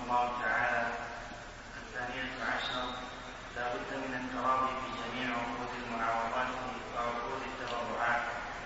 الله تعالى: الثانية عشر لا بد من التراضي في جميع عقود المعاوضات وعقود التبرعات،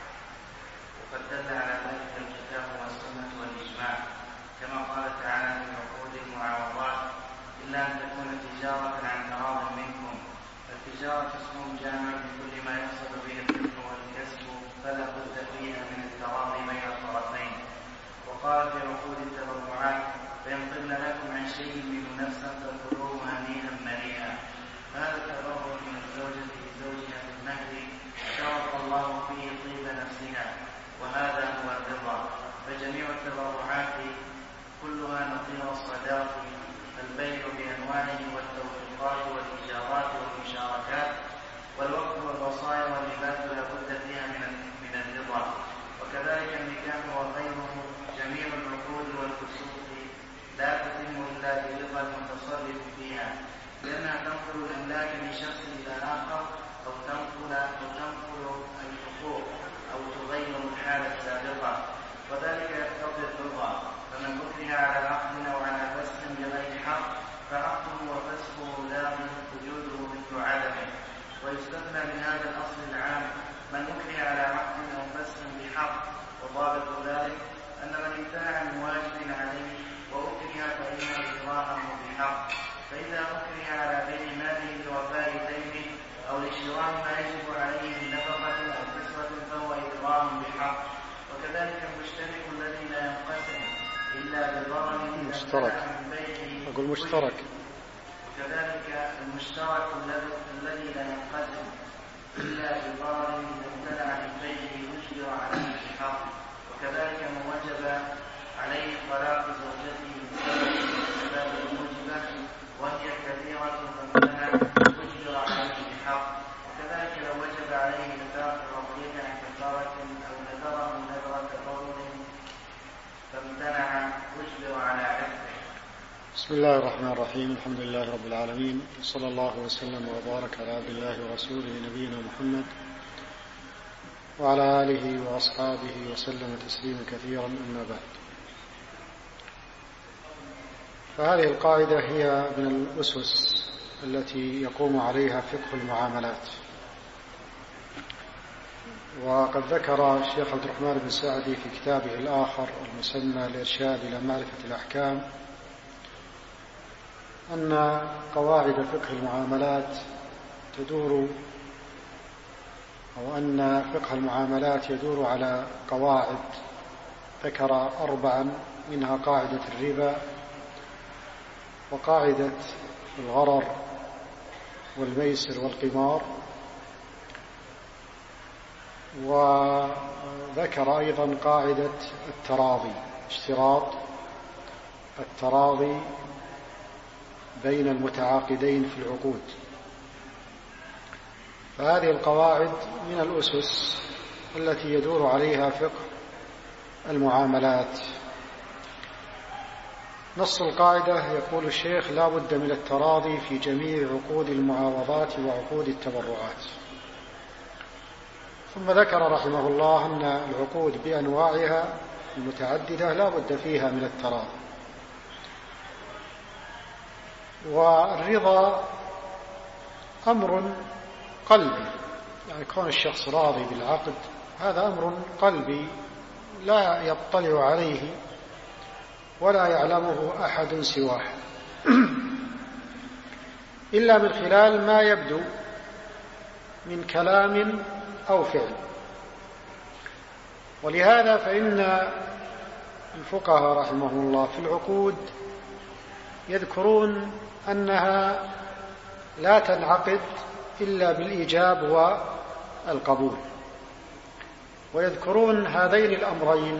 وقد دل على ذلك الكتاب والسنة والإجماع، كما قال تعالى في عقود المعاوضات: إلا أن تكون تجارة عن تراض منكم. التجارة اسم جامع لكل ما يقصد به الربح والكسب، فلا بد فيها من التراضي بين الطرفين. وقال في عقود التبرعات: فإن طبن لكم عن شيء منه نفسا فكلوه هنيئا مريئا. هذا التبرع من الزوجة لزوجها بالمهر شرط الله فيه طيب نفسها، وهذا هو الرضا. فجميع التبرعات كلها نظير الصداق، البيع بأنواعه والتوثيقات والإيجارات والمشاركات والوقف والوصايا والهبات لا بد فيها من الرضا. وكذلك النكاح وغيره جميع العقود والفسوق لا تتم إلا برضا المتصرف فيها، لأنها تنقل الأملاك من شخص إلى آخر، أو تنقل الحقوق، أو تغير الحالة السابقة، وذلك يقتضي الرضا. فمن أكره على عقد أو على فسخ بغير حق فعقده وفسخه لاغي وجوده مثل عدمه. ويستثنى من هذا الأصل العام من أكره على عقد أو فسخ بحق، وضابط ذلك أن من امتنع من واجب عليه وأكره فإنه إكراهه بحق. فإذا أكره على بيع ماله لوفاء دينه أو لشراء ما يجب عليه من نفقة أو كسوة فهو إكراه بحق. وكذلك المشترك الذي لا ينقسم إلا بضرر مشترك. أقول مشترك. وكذلك المشترك الذي لا ينقسم إلا بضرر إذا امتنع من بيعه أجبر عليه بحق. وكذلك من وجب عليه طلاق زوجته بسبب الأسباب الموجبة وهي كثيرة فامتنع أجبر عليه بحق. وكذلك لو وجب عليه نفاق الرضية عن كفارة أو نذره نذرة ضرر فامتنع أجبر على عفه. بسم الله الرحمن الرحيم. الحمد لله رب العالمين، صلى الله وسلم وبارك على عبد الله ورسوله نبينا محمد وعلى آله وأصحابه وسلم تسليما كثيرا. أما بعد، فهذه القاعدة هي من الأسس التي يقوم عليها فقه المعاملات. وقد ذكر الشيخ عبد الرحمن بن سعدي في كتابه الآخر المسمى الإرشاد إلى معرفة الأحكام أن قواعد فقه المعاملات تدور، أو أن فقه المعاملات يدور على قواعد، ذكر 4، منها قاعدة الربا، وقاعدة الغرر والميسر والقمار، وذكر أيضا قاعدة التراضي، اشتراط التراضي بين المتعاقدين في العقود. فهذه القواعد من الأسس التي يدور عليها فقه المعاملات. نص القاعدة يقول الشيخ: لا بد من التراضي في جميع عقود المعاوضات وعقود التبرعات. ثم ذكر رحمه الله أن العقود بأنواعها المتعددة لا بد فيها من التراضي. والرضا أمر قلبي، يعني كون الشخص راضي بالعقد هذا أمر قلبي لا يطلع عليه ولا يعلمه أحد سواه إلا من خلال ما يبدو من كلام أو فعل. ولهذا فإن الفقهاء رحمهم الله في العقود يذكرون أنها لا تنعقد إلا بالإيجاب والقبول، ويذكرون هذين الأمرين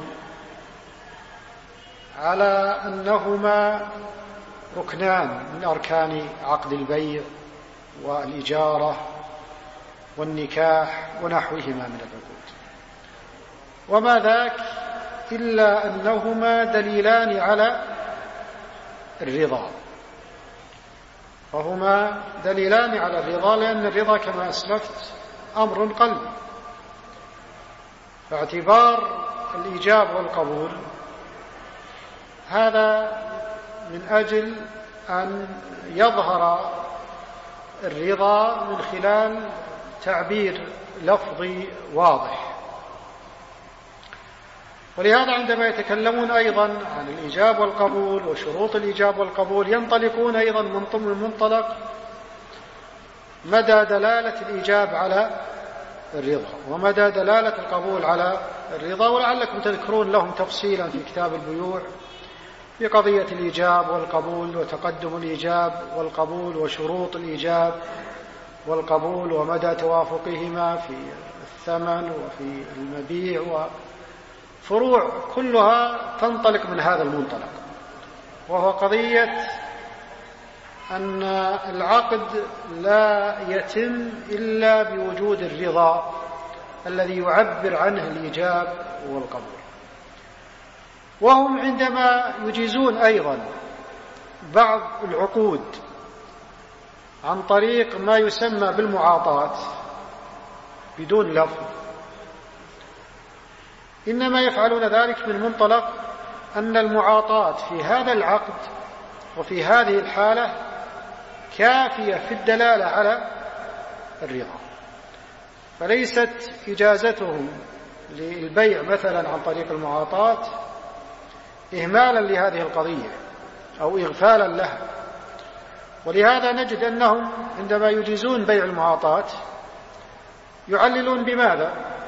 على أنهما ركنان من أركان عقد البيع والإجارة والنكاح ونحوهما من العقود، وما ذاك إلا أنهما دليلان على الرضا، فهما دليلان على الرضا، لأن الرضا كما أسلفت أمر قلبي، فاعتبار الإيجاب والقبول هذا من أجل أن يظهر الرضا من خلال تعبير لفظي واضح. ولهذا عندما يتكلمون أيضا عن الإيجاب والقبول وشروط الإيجاب والقبول ينطلقون أيضا من منطلق مدى دلالة الإيجاب على الرضا ومدى دلالة القبول على الرضا، ولعلكم تذكرون لهم تفصيلا في كتاب البيوع في قضية الإيجاب والقبول وتقدم الإيجاب والقبول وشروط الإيجاب والقبول ومدى توافقهما في الثمن وفي المبيع، وفروع كلها تنطلق من هذا المنطلق، وهو قضية أن العقد لا يتم إلا بوجود الرضا الذي يعبر عنه الإيجاب والقبول. وهم عندما يجيزون أيضا بعض العقود عن طريق ما يسمى بالمعاطاة بدون لفظ، إنما يفعلون ذلك من منطلق أن المعاطاة في هذا العقد وفي هذه الحالة كافية في الدلالة على الرضا، فليست إجازتهم للبيع مثلا عن طريق المعاطاة إهمالا لهذه القضية أو إغفالا لها. ولهذا نجد أنهم عندما يجيزون بيع المعاطاة يعللون بماذا؟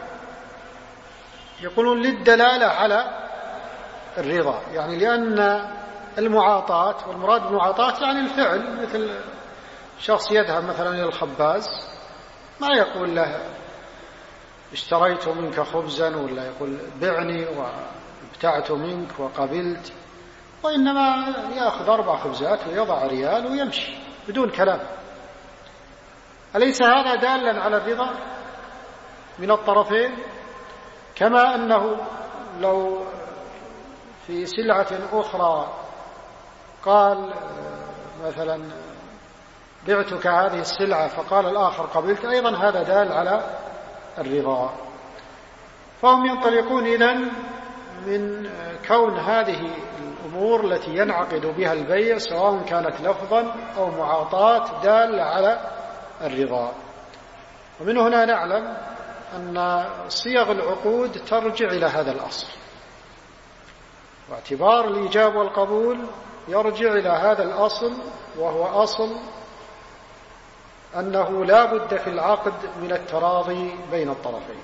يقولون للدلالة على الرضا، يعني لأن المعاطاة، والمراد بالمعاطاة يعني الفعل، مثل شخص يذهب مثلا إلى الخباز ما يقول له اشتريت منك خبزا ولا يقول بعني وابتعت منك وقبلت، وإنما يأخذ 4 خبزات ويضع ريال ويمشي بدون كلام. أليس هذا دالا على الرضا من الطرفين؟ كما أنه لو في سلعة أخرى قال مثلا بعتك هذه السلعة فقال الآخر قبلت، أيضا هذا دال على الرضا. فهم ينطلقون إذن من كون هذه الأمور التي ينعقد بها البيع سواء كانت لفظا أو معاطاة دالة على الرضا. ومن هنا نعلم أن صيغ العقود ترجع إلى هذا الأصل، واعتبار الإيجاب والقبول يرجع إلى هذا الأصل، وهو أصل أنه لا بد في العقد من التراضي بين الطرفين.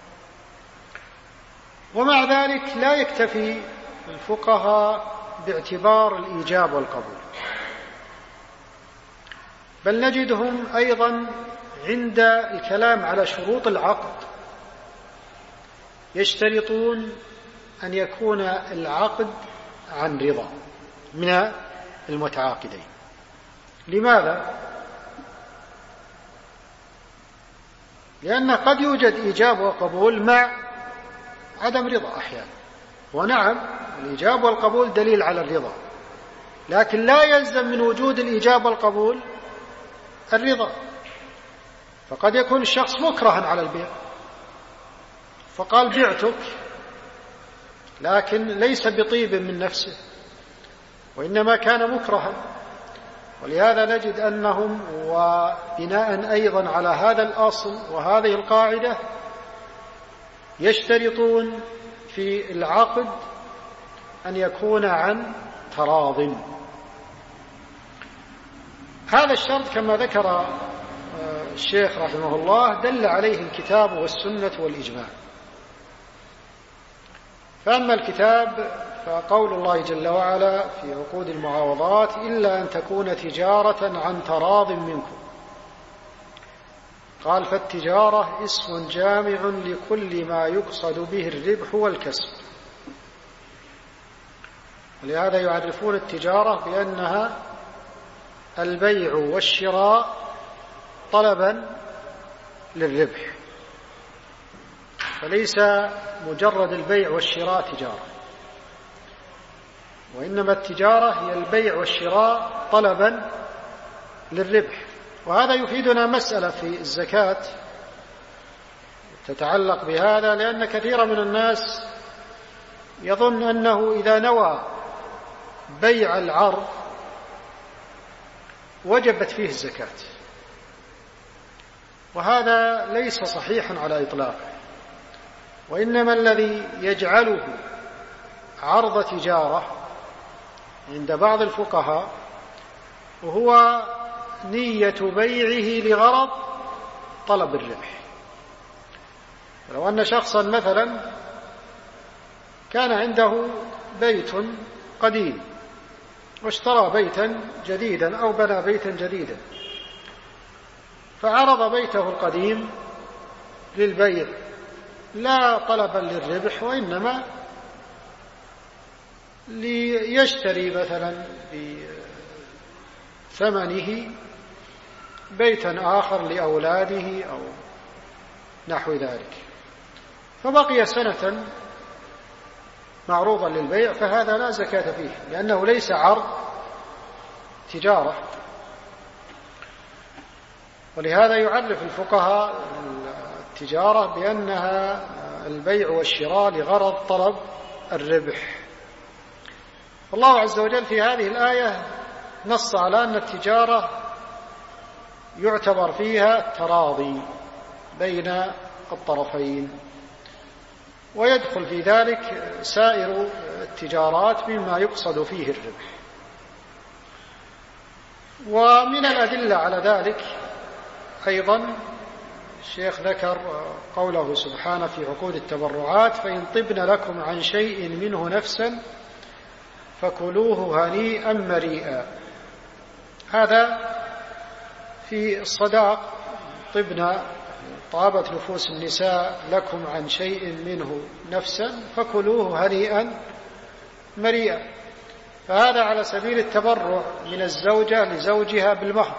ومع ذلك لا يكتفي الفقهاء باعتبار الإيجاب والقبول، بل نجدهم أيضا عند الكلام على شروط العقد يشترطون أن يكون العقد عن رضا من المتعاقدين. لماذا؟ لأن قد يوجد إيجاب وقبول مع عدم رضا أحيانا، ونعم الإيجاب والقبول دليل على الرضا، لكن لا يلزم من وجود الإيجاب والقبول الرضا. فقد يكون الشخص مكرها على البيع فقال بعتك، لكن ليس بطيب من نفسه وإنما كان مكرها. ولهذا نجد أنهم وبناء أيضا على هذا الأصل وهذه القاعدة يشترطون في العقد أن يكون عن تراض. هذا الشرط كما ذكر الشيخ رحمه الله دل عليه الكتاب والسنة والإجماع. فأما الكتاب فقول الله جل وعلا في عقود المعاوضات إلا أن تكون تجارة عن تراض منكم، قال فالتجارة اسم جامع لكل ما يقصد به الربح والكسب. ولهذا يعرفون التجارة بأنها البيع والشراء طلبا للربح، فليس مجرد البيع والشراء تجارة، وإنما التجارة هي البيع والشراء طلبا للربح. وهذا يفيدنا مسألة في الزكاة تتعلق بهذا، لأن كثير من الناس يظن أنه إذا نوى بيع العرض وجبت فيه الزكاة، وهذا ليس صحيحا على إطلاقه، وإنما الذي يجعله عرض تجارة عند بعض الفقهاء وهو نية بيعه لغرض طلب الربح. لو أن شخصا مثلا كان عنده بيت قديم واشترى بيتا جديدا أو بنى بيتا جديدا، فعرض بيته القديم للبيع لا طلبا للربح، وإنما ليشتري مثلا بثمنه بيتا آخر لأولاده أو نحو ذلك، فبقي سنة معروضا للبيع، فهذا لا زكاة فيه لأنه ليس عرض تجارة. ولهذا يعرف الفقهاء التجارة بأنها البيع والشراء لغرض طلب الربح. الله عز وجل في هذه الآية نص على أن التجارة يعتبر فيها تراضي بين الطرفين، ويدخل في ذلك سائر التجارات مما يقصد فيه الربح. ومن الأدلة على ذلك أيضا الشيخ ذكر قوله سبحانه في عقود التبرعات: فإن طبن لكم عن شيء منه نفسا فكلوه هنيئا مريئا. هذا في الصداق، طابت نفوس النساء لكم عن شيء منه نفسا فكلوه هنيئا مريئا، فهذا على سبيل التبرع من الزوجة لزوجها بالمهر.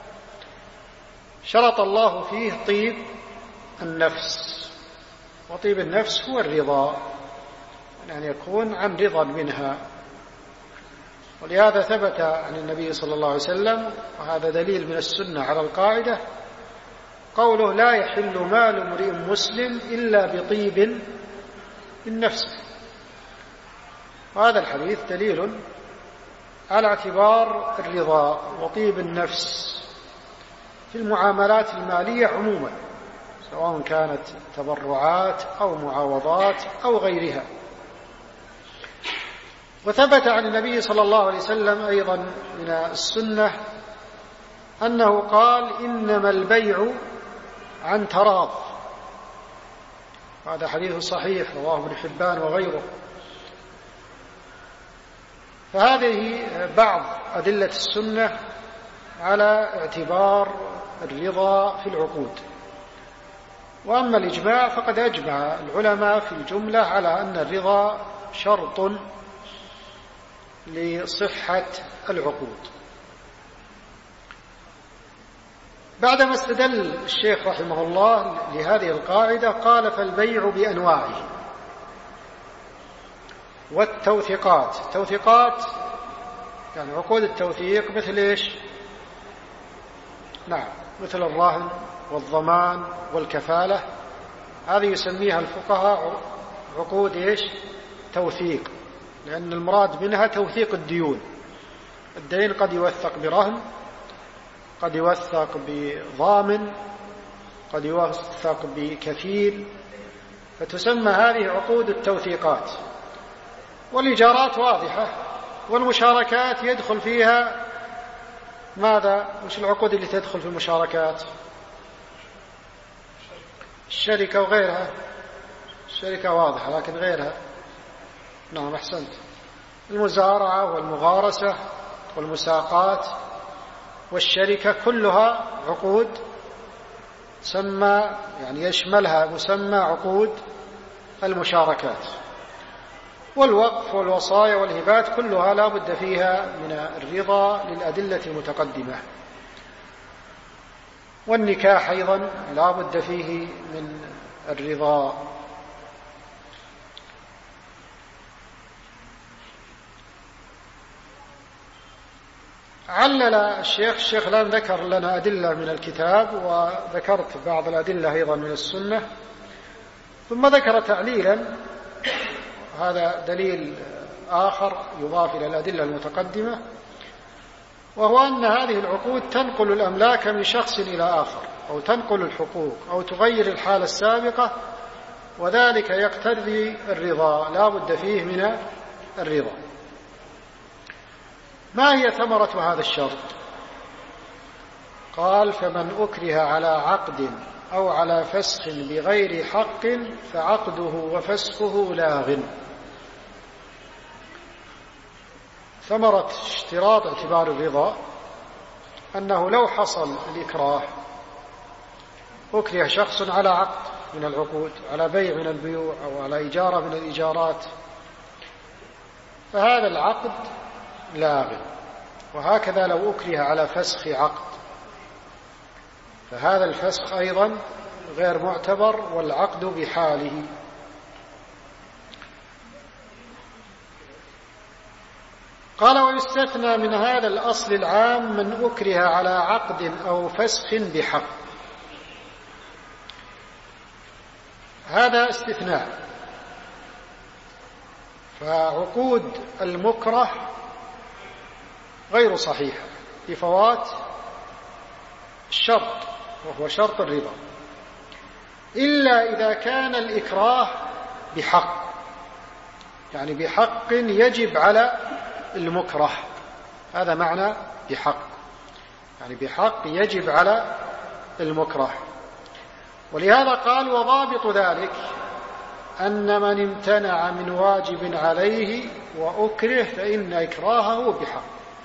شرط الله فيه طيب النفس، وطيب النفس هو الرضا، أن يكون عن رضا منها. ولهذا ثبت عن النبي صلى الله عليه وسلم، وهذا دليل من السنة على القاعدة، قوله: لا يحل مال امرئ مسلم إلا بطيب من نفسه. وهذا الحديث دليل على اعتبار الرضا وطيب النفس في المعاملات المالية عموما، سواء كانت تبرعات أو معاوضات أو غيرها. وثبت عن النبي صلى الله عليه وسلم أيضا من السنة أنه قال: إنما البيع عن تراض. هذا حديث صحيح رواه ابن حبان وغيره. فهذه بعض أدلة السنة على اعتبار الرضا في العقود. وأما الإجماع فقد أجمع العلماء في الجملة على أن الرضا شرط لصحة العقود. بعدما استدل الشيخ رحمه الله لهذه القاعدة قال: فالبيع بأنواعه. والتوثيقات، توثيقات يعني عقود التوثيق مثل إيش؟ نعم، مثل الرهن والضمان والكفالة، هذه يسميها الفقهاء عقود إيش؟ توثيق، لأن المراد منها توثيق الديون. الدين قد يوثق برهن، قد يوثق بضامن، قد يوثق بكفيل، فتسمى هذه عقود التوثيقات. والإيجارات واضحة، والمشاركات يدخل فيها ماذا؟ وش العقود اللي تدخل في المشاركات؟ الشركة وغيرها. الشركة واضحة، لكن غيرها نعم أحسنت، المزارعة والمغارسة والمساقات والشركة كلها عقود تسمى، يعني يشملها مسمى عقود المشاركات. والوقف والوصايا والهبات كلها لا بد فيها من الرضا للأدلة المتقدمة. والنكاح أيضا لا بد فيه من الرضا. علل الشيخ الآن ذكر لنا أدلة من الكتاب، وذكرت بعض الأدلة أيضا من السنة، ثم ذكر تعليلا، هذا دليل آخر يضاف إلى الأدلة المتقدمة، وهو أن هذه العقود تنقل الأملاك من شخص إلى آخر، أو تنقل الحقوق، أو تغير الحالة السابقة، وذلك يقتضي الرضا، لا بد فيه من الرضا. ما هي ثمرة هذا الشرط؟ قال: فمن أكره على عقد أو على فسخ بغير حق فعقده وفسخه لاغ. ثمرة اشتراط اعتبار الرضا أنه لو حصل الإكراه، أكره شخص على عقد من العقود، على بيع من البيوع، أو على إجارة من الإجارات، فهذا العقد لاغ. وهكذا لو أكره على فسخ عقد، فهذا الفسخ أيضا غير معتبر، والعقد بحاله. قال: ويستثنى من هذا الأصل العام من أكره على عقد أو فسخ بحق. هذا استثناء، فعقود المكره غير صحيحة لفوات الشرط، وهو شرط الرضا، إلا إذا كان الإكراه بحق، يعني بحق يجب على المكره. هذا معنى بحق، يعني بحق يجب على المكره. ولهذا قال: وضابط ذلك أن من امتنع من واجب عليه وأكره فإن إكراهه بحق.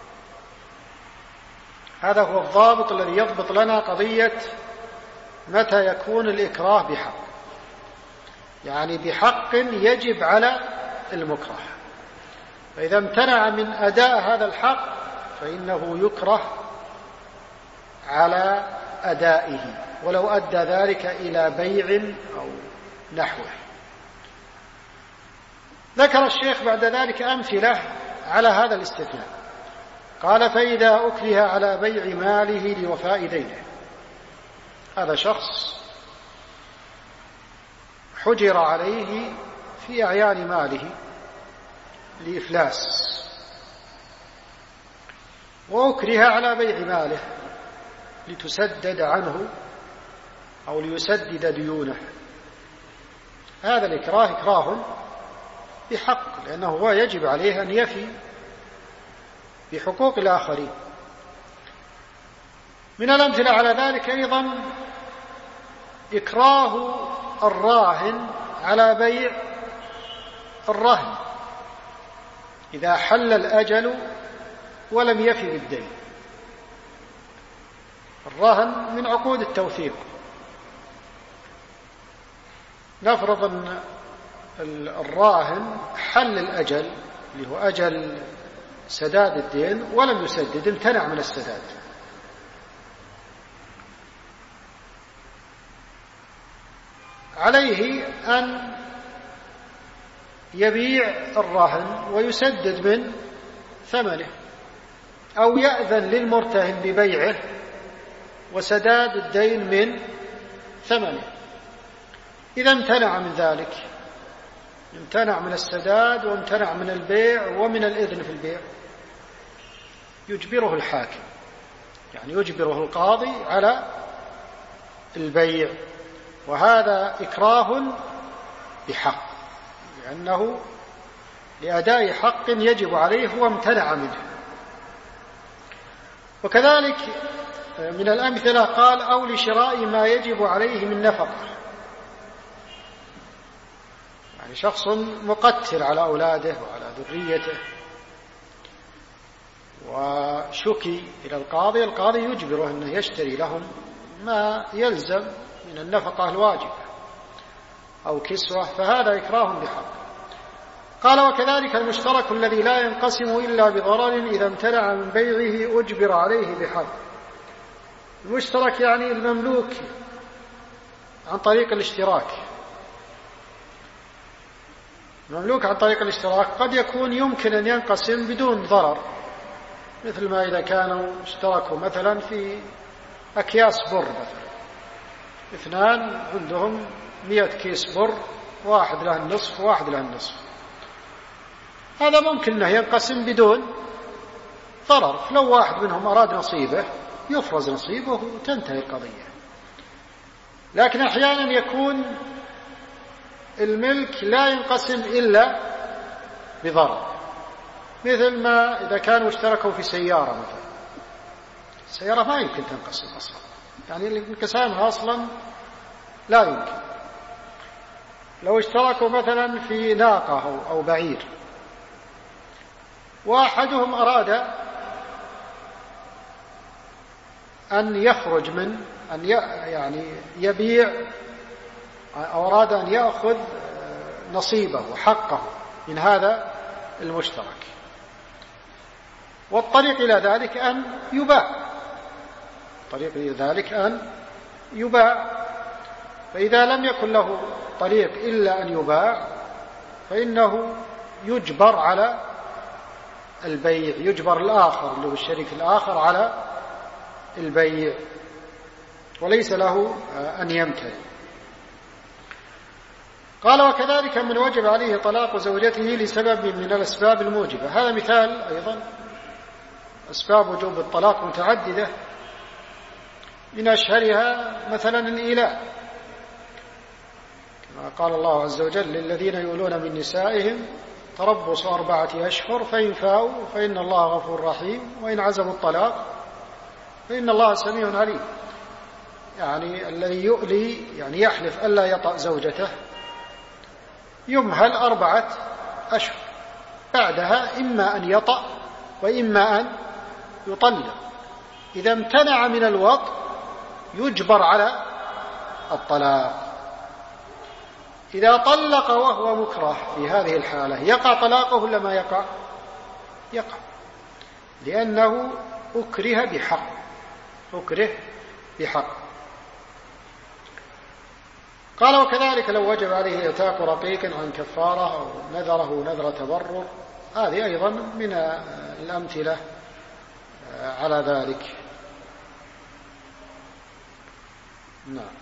هذا هو الضابط الذي يضبط لنا قضية متى يكون الإكراه بحق، يعني بحق يجب على المكره. فإذا امتنع من أداء هذا الحق فإنه يكره على أدائه، ولو أدى ذلك إلى بيع أو نحوه. ذكر الشيخ بعد ذلك أمثلة على هذا الاستثناء. قال: فإذا أكره على بيع ماله لوفاء دينه. هذا شخص حجر عليه في أعيان ماله لإفلاس، وأكره على بيع ماله لتسدد عنه أو ليسدد ديونه. هذا الإكراه إكراه بحق، لأنه هو يجب عليه أن يفي بحقوق الآخرين. من الأمثلة على ذلك أيضا إكراه الراهن على بيع الرهن إذا حل الأجل ولم يفي بالدين. الرهن من عقود التوثيق. نفرض أن الراهن حل الأجل اللي هو أجل سداد الدين ولم يسدد، امتنع من السداد. عليه أن يبيع الرهن ويسدد من ثمنه، أو يأذن للمرتهن ببيعه وسداد الدين من ثمنه. إذا امتنع من ذلك، امتنع من السداد وامتنع من البيع ومن الإذن في البيع، يجبره الحاكم، يعني يجبره القاضي على البيع، وهذا إكراه بحق، لأنه لأداء حق يجب عليه وامتنع منه. وكذلك من الأمثلة قال: أو لشراء ما يجب عليه من نفقة. يعني شخص مقتل على أولاده وعلى ذريته وشكي إلى القاضي، القاضي يجبره أنه يشتري لهم ما يلزم من النفقة الواجبة أو كسوة، فهذا إكراه بحق. قال: وكذلك المشترك الذي لا ينقسم إلا بضرر إذا امتنع من بيعه أجبر عليه بحق. المشترك يعني المملوك عن طريق الاشتراك. المملوك عن طريق الاشتراك قد يكون يمكن أن ينقسم بدون ضرر، مثل ما إذا كانوا اشتركوا مثلا في أكياس بر، مثلا اثنان عندهم 100 كيس بر، واحد له النصف وواحد له النصف، هذا ممكن أنه ينقسم بدون ضرر، لو واحد منهم أراد نصيبه يفرز نصيبه وتنتهي القضية. لكن أحيانا يكون الملك لا ينقسم إلا بضرر، مثل ما إذا كانوا اشتركوا في سيارة مثلا، السيارة ما يمكن تنقسم أصلا، يعني انقسامها أصلا لا يمكن. لو اشتركوا مثلا في ناقة أو بعير، وأحدهم أراد أن يخرج من أن يعني يبيع، أو أراد أن يأخذ نصيبه وحقه من هذا المشترك، والطريق إلى ذلك أن يباع، الطريق إلى ذلك أن يباع. فإذا لم يكن له طريق إلا أن يباع فإنه يجبر على البيع، يجبر الآخر اللي هو الشريك الآخر على البيع، وليس له أن يمتنع. قال: وكذلك من وجب عليه طلاق زوجته لسبب من الأسباب الموجبة. هذا مثال أيضا، أسباب وجوب الطلاق متعددة، من أشهرها مثلا الإيلاء، كما قال الله عز وجل: للذين يؤلون من نسائهم تربص 4 أشهر فإن فاءوا فإن الله غفور رحيم وإن عزموا الطلاق فإن الله سميع عليم. يعني الذي يؤلي يعني يحلف ألا يطأ زوجته يمهل 4 أشهر، بعدها إما أن يطأ وإما أن يطلق. إذا امتنع من الوطء يجبر على الطلاق. إذا طلق وهو مكره في هذه الحالة يقع طلاقه ولا ما يقع؟ يقع، لأنه أكره بحق، أكره بحق. قال: وكذلك لو وجب عليه إعتاق رقيق عن كفارة أو نذره نذر تبرر، هذه أيضا من الأمثلة على ذلك. نعم.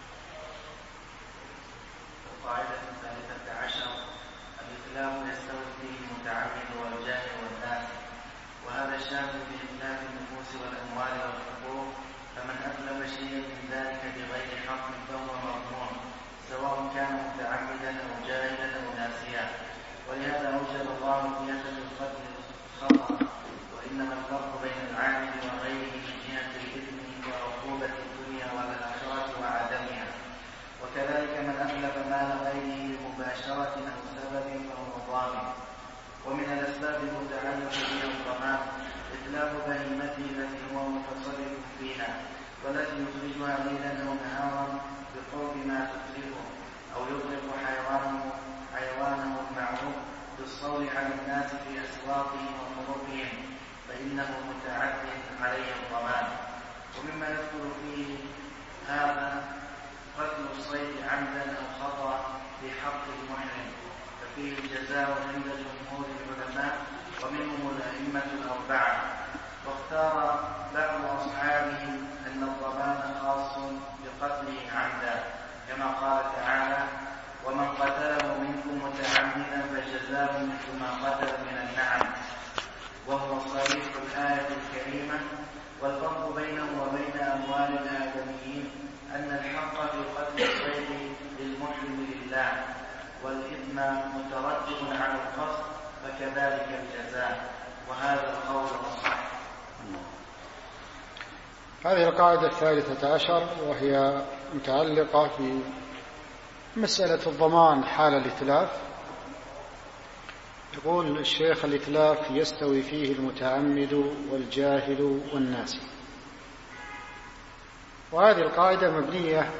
القاعدة 13: الإتلاف يستوي فيه المتعمد والجاهل والناس، وهذا شامل بإتلاف النفوس والأموال والحقوق، فمن أتلف شيئا من ذلك بغير حق فهو مضمون، سواء كان متعمدا أو جاهلا أو ناسيا. ولهذا أوجب الله دية القتل الخطأ، وإنما الفرق بين العامل وغيره من جهة الإثم وعقوبة الدنيا والآخرة وعدمها. وكذلك من أتلف مال غيره مباشرة أو سبب فهو ضامن. ومن الأسباب المتعلقة بها الضمان إتلاف بهيمته التي هو متصرف فيها، والتي يخرجها ليلا أو نهارا بقرب ما تتلفه، أو يطلق حيوانه المعروف بالصول على الناس في أسواقهم وطرقهم، فإنه متعد عليه الضمان. ومما يدخل فيه هذا قتل الصيد عمدا أو خطأ في حق المحرم، ففيه الجزاء عند جمهور العلماء ومنهم الأئمة الأربعة. واختار بعض أصحابه أن الضمان خاص بقتله عمدا، كما قال تعالى: ومن قتله منكم متعمدا فجزاء مثل ما قتل من النعم، وهو صريح الآية الكريمة. والفرق بينه وبين أموال الآدميين أن الحق في قتل الصيد للمحرم لله، والإثم مترتب على القصد، فكذلك الجزاء، وهذا القول الصحيح. هذه القاعدة 13 وهي متعلقة في مسألة الضمان حال الإتلاف. يقول الشيخ: الإتلاف يستوي فيه المتعمد والجاهل والناسي. وهذه القاعدة مبنية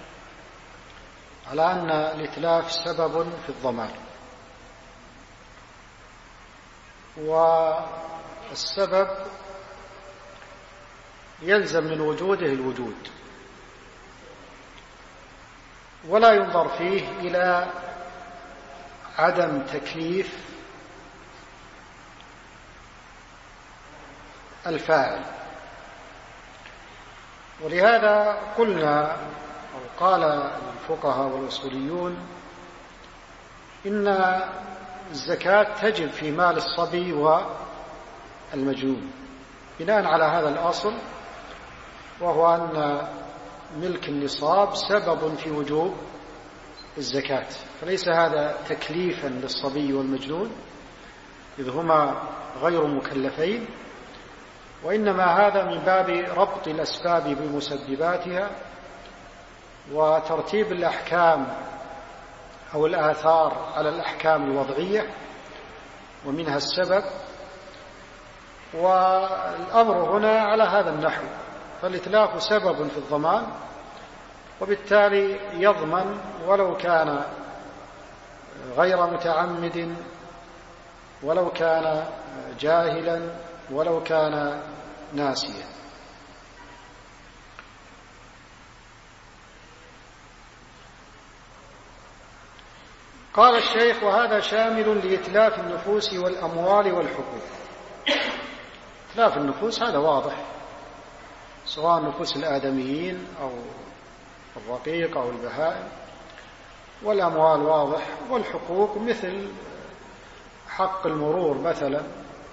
على أن الإتلاف سبب في الضمان، والسبب يلزم من وجوده الوجود، ولا ينظر فيه إلى عدم تكليف الفاعل. ولهذا قلنا أو قال الفقهاء والأصوليون إن الزكاة تجب في مال الصبي والمجنون بناء على هذا الأصل، وهو أن ملك النصاب سبب في وجوب الزكاة، فليس هذا تكليفا للصبي والمجنون إذ هما غير مكلفين، وإنما هذا من باب ربط الأسباب بمسبباتها وترتيب الأحكام أو الآثار على الأحكام الوضعية ومنها السبب. والأمر هنا على هذا النحو، فالإتلاف سبب في الضمان، وبالتالي يضمن ولو كان غير متعمد، ولو كان جاهلا، ولو كان ناسيا. قال الشيخ: وهذا شامل لإتلاف النفوس والأموال والحقوق. إتلاف النفوس هذا واضح، سواء نفوس الآدميين أو الرقيق أو البهائم، والأموال واضح، والحقوق مثل حق المرور مثلا،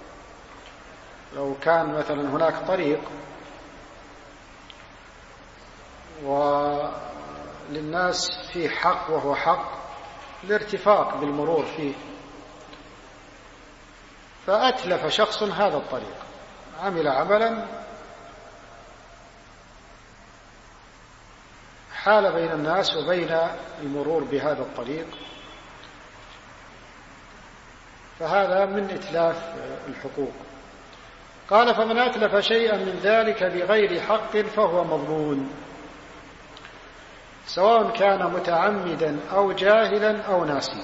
لو كان مثلا هناك طريق وللناس فيه حق، وهو حق الارتفاق بالمرور فيه، فأتلف شخص هذا الطريق، عمل عملا حال بين الناس وبين المرور بهذا الطريق، فهذا من إتلاف الحقوق. قال: فمن أتلف شيئا من ذلك بغير حق فهو مضمون، سواء كان متعمدا أو جاهلا أو ناسيا.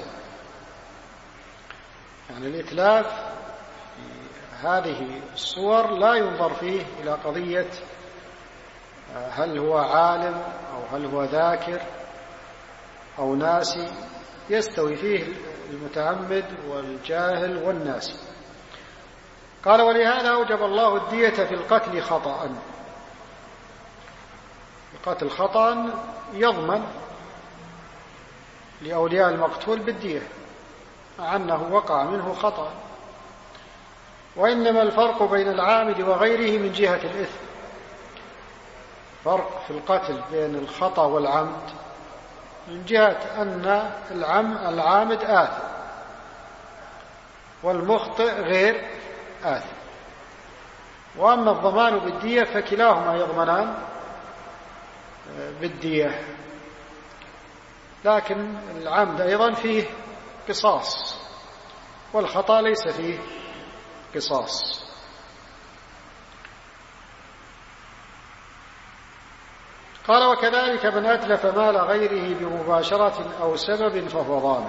يعني الإتلاف في هذه الصور لا ينظر فيه إلى قضية هل هو عالم أو هل هو ذاكر أو ناسي، يستوي فيه المتعمد والجاهل والناسي. قال: ولهذا أوجب الله الدية في القتل خطأ. القتل خطأ يضمن لأولياء المقتول بالدية مع أنه وقع منه خطأ، وإنما الفرق بين العامد وغيره من جهة الإثم. فرق في القتل بين الخطأ والعمد من جهة أن العامد آثم والمخطئ غير آثم، وأما الضمان بالدية فكلاهما يضمنان بالدية، لكن العمد أيضا فيه قصاص والخطأ ليس فيه قصاص. قال: وكذلك من أتلف مال غيره بمباشرة أو سبب فهو ضامن.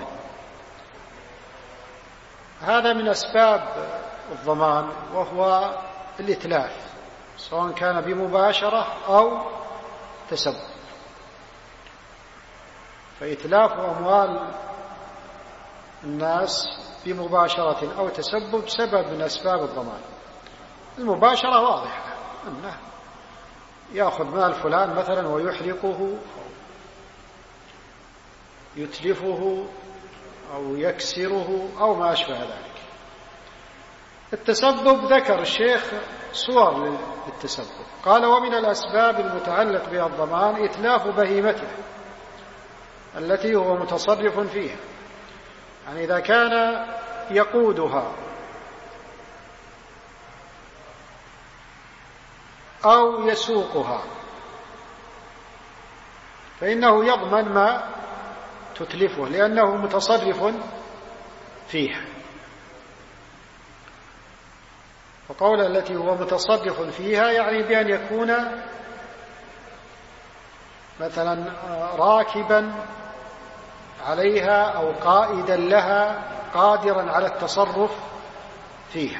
هذا من أسباب الضمان، وهو الإتلاف سواء كان بمباشرة أو تسبب. فإتلاف أموال الناس بمباشرة أو تسبب سبب من أسباب الضمان. المباشرة واضحة، أنه يأخذ مال فلان مثلا ويحرقه، يتلفه أو يكسره أو ما أشبه ذلك. التسبب ذكر الشيخ صور للتسبب. قال: ومن الأسباب المتعلق بها الضمان إتلاف بهيمته التي هو متصرف فيها، يعني إذا كان يقودها أو يسوقها فإنه يضمن ما تتلفه لأنه متصرف فيها. وقول التي هو متصرف فيها يعني بأن يكون مثلا راكبا عليها أو قائدا لها قادرا على التصرف فيها.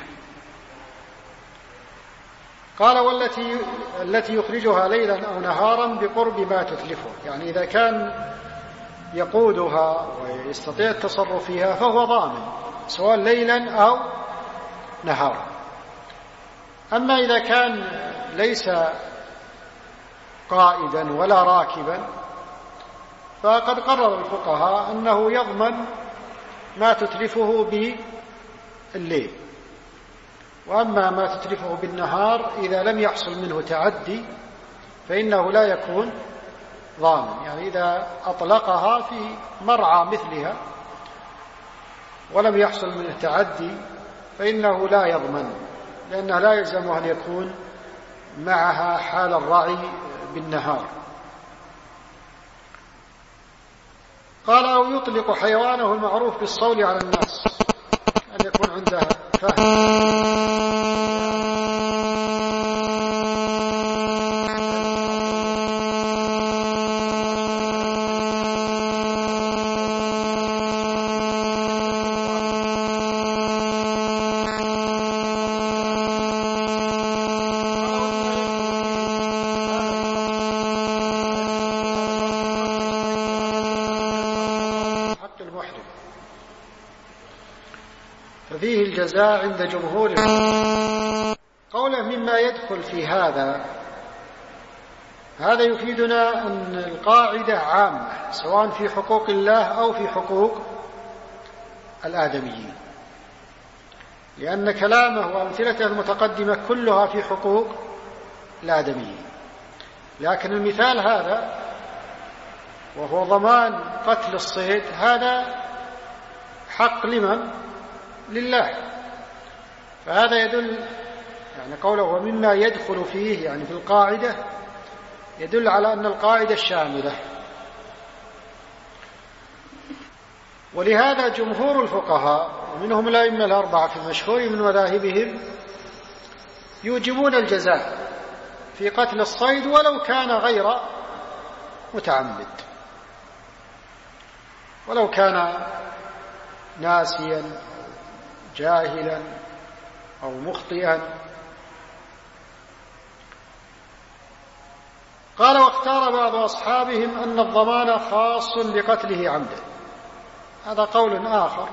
قال: والتي يخرجها ليلا أو نهارا بقرب ما تتلفه، يعني إذا كان يقودها ويستطيع التصرف فيها فهو ضامن سواء ليلا أو نهارا. أما إذا كان ليس قائدا ولا راكبا فقد قرر الفقهاء أنه يضمن ما تتلفه بالليل. وأما ما تتلفه بالنهار إذا لم يحصل منه تعدي فإنه لا يكون ضامن. يعني إذا أطلقها في مرعى مثلها ولم يحصل منه تعدي فإنه لا يضمن، لأنه لا يلزم أن يكون معها حال الرعي بالنهار. قال: أو يطلق حيوانه المعروف بالصول على الناس، أن يكون عندها فهم. ففيه الجزاء عند جمهور. قوله مما يدخل في هذا يفيدنا أن القاعدة عامة سواء في حقوق الله أو في حقوق الآدميين، لأن كلامه وأمثلته المتقدمة كلها في حقوق الآدميين. لكن المثال هذا وهو ضمان قتل الصيد هذا حق لمن؟ لله. فهذا يدل، يعني قوله ومما يدخل فيه يعني في القاعدة، يدل على أن القاعدة شاملة. ولهذا جمهور الفقهاء ومنهم الأئمة الأربعة في المشهور من مذاهبهم يوجبون الجزاء في قتل الصيد ولو كان غير متعمد، ولو كان ناسيا جاهلا أو مخطئا. قال: واختار بعض أصحابهم أن الضمان خاص بقتله عمدا. هذا قول آخر،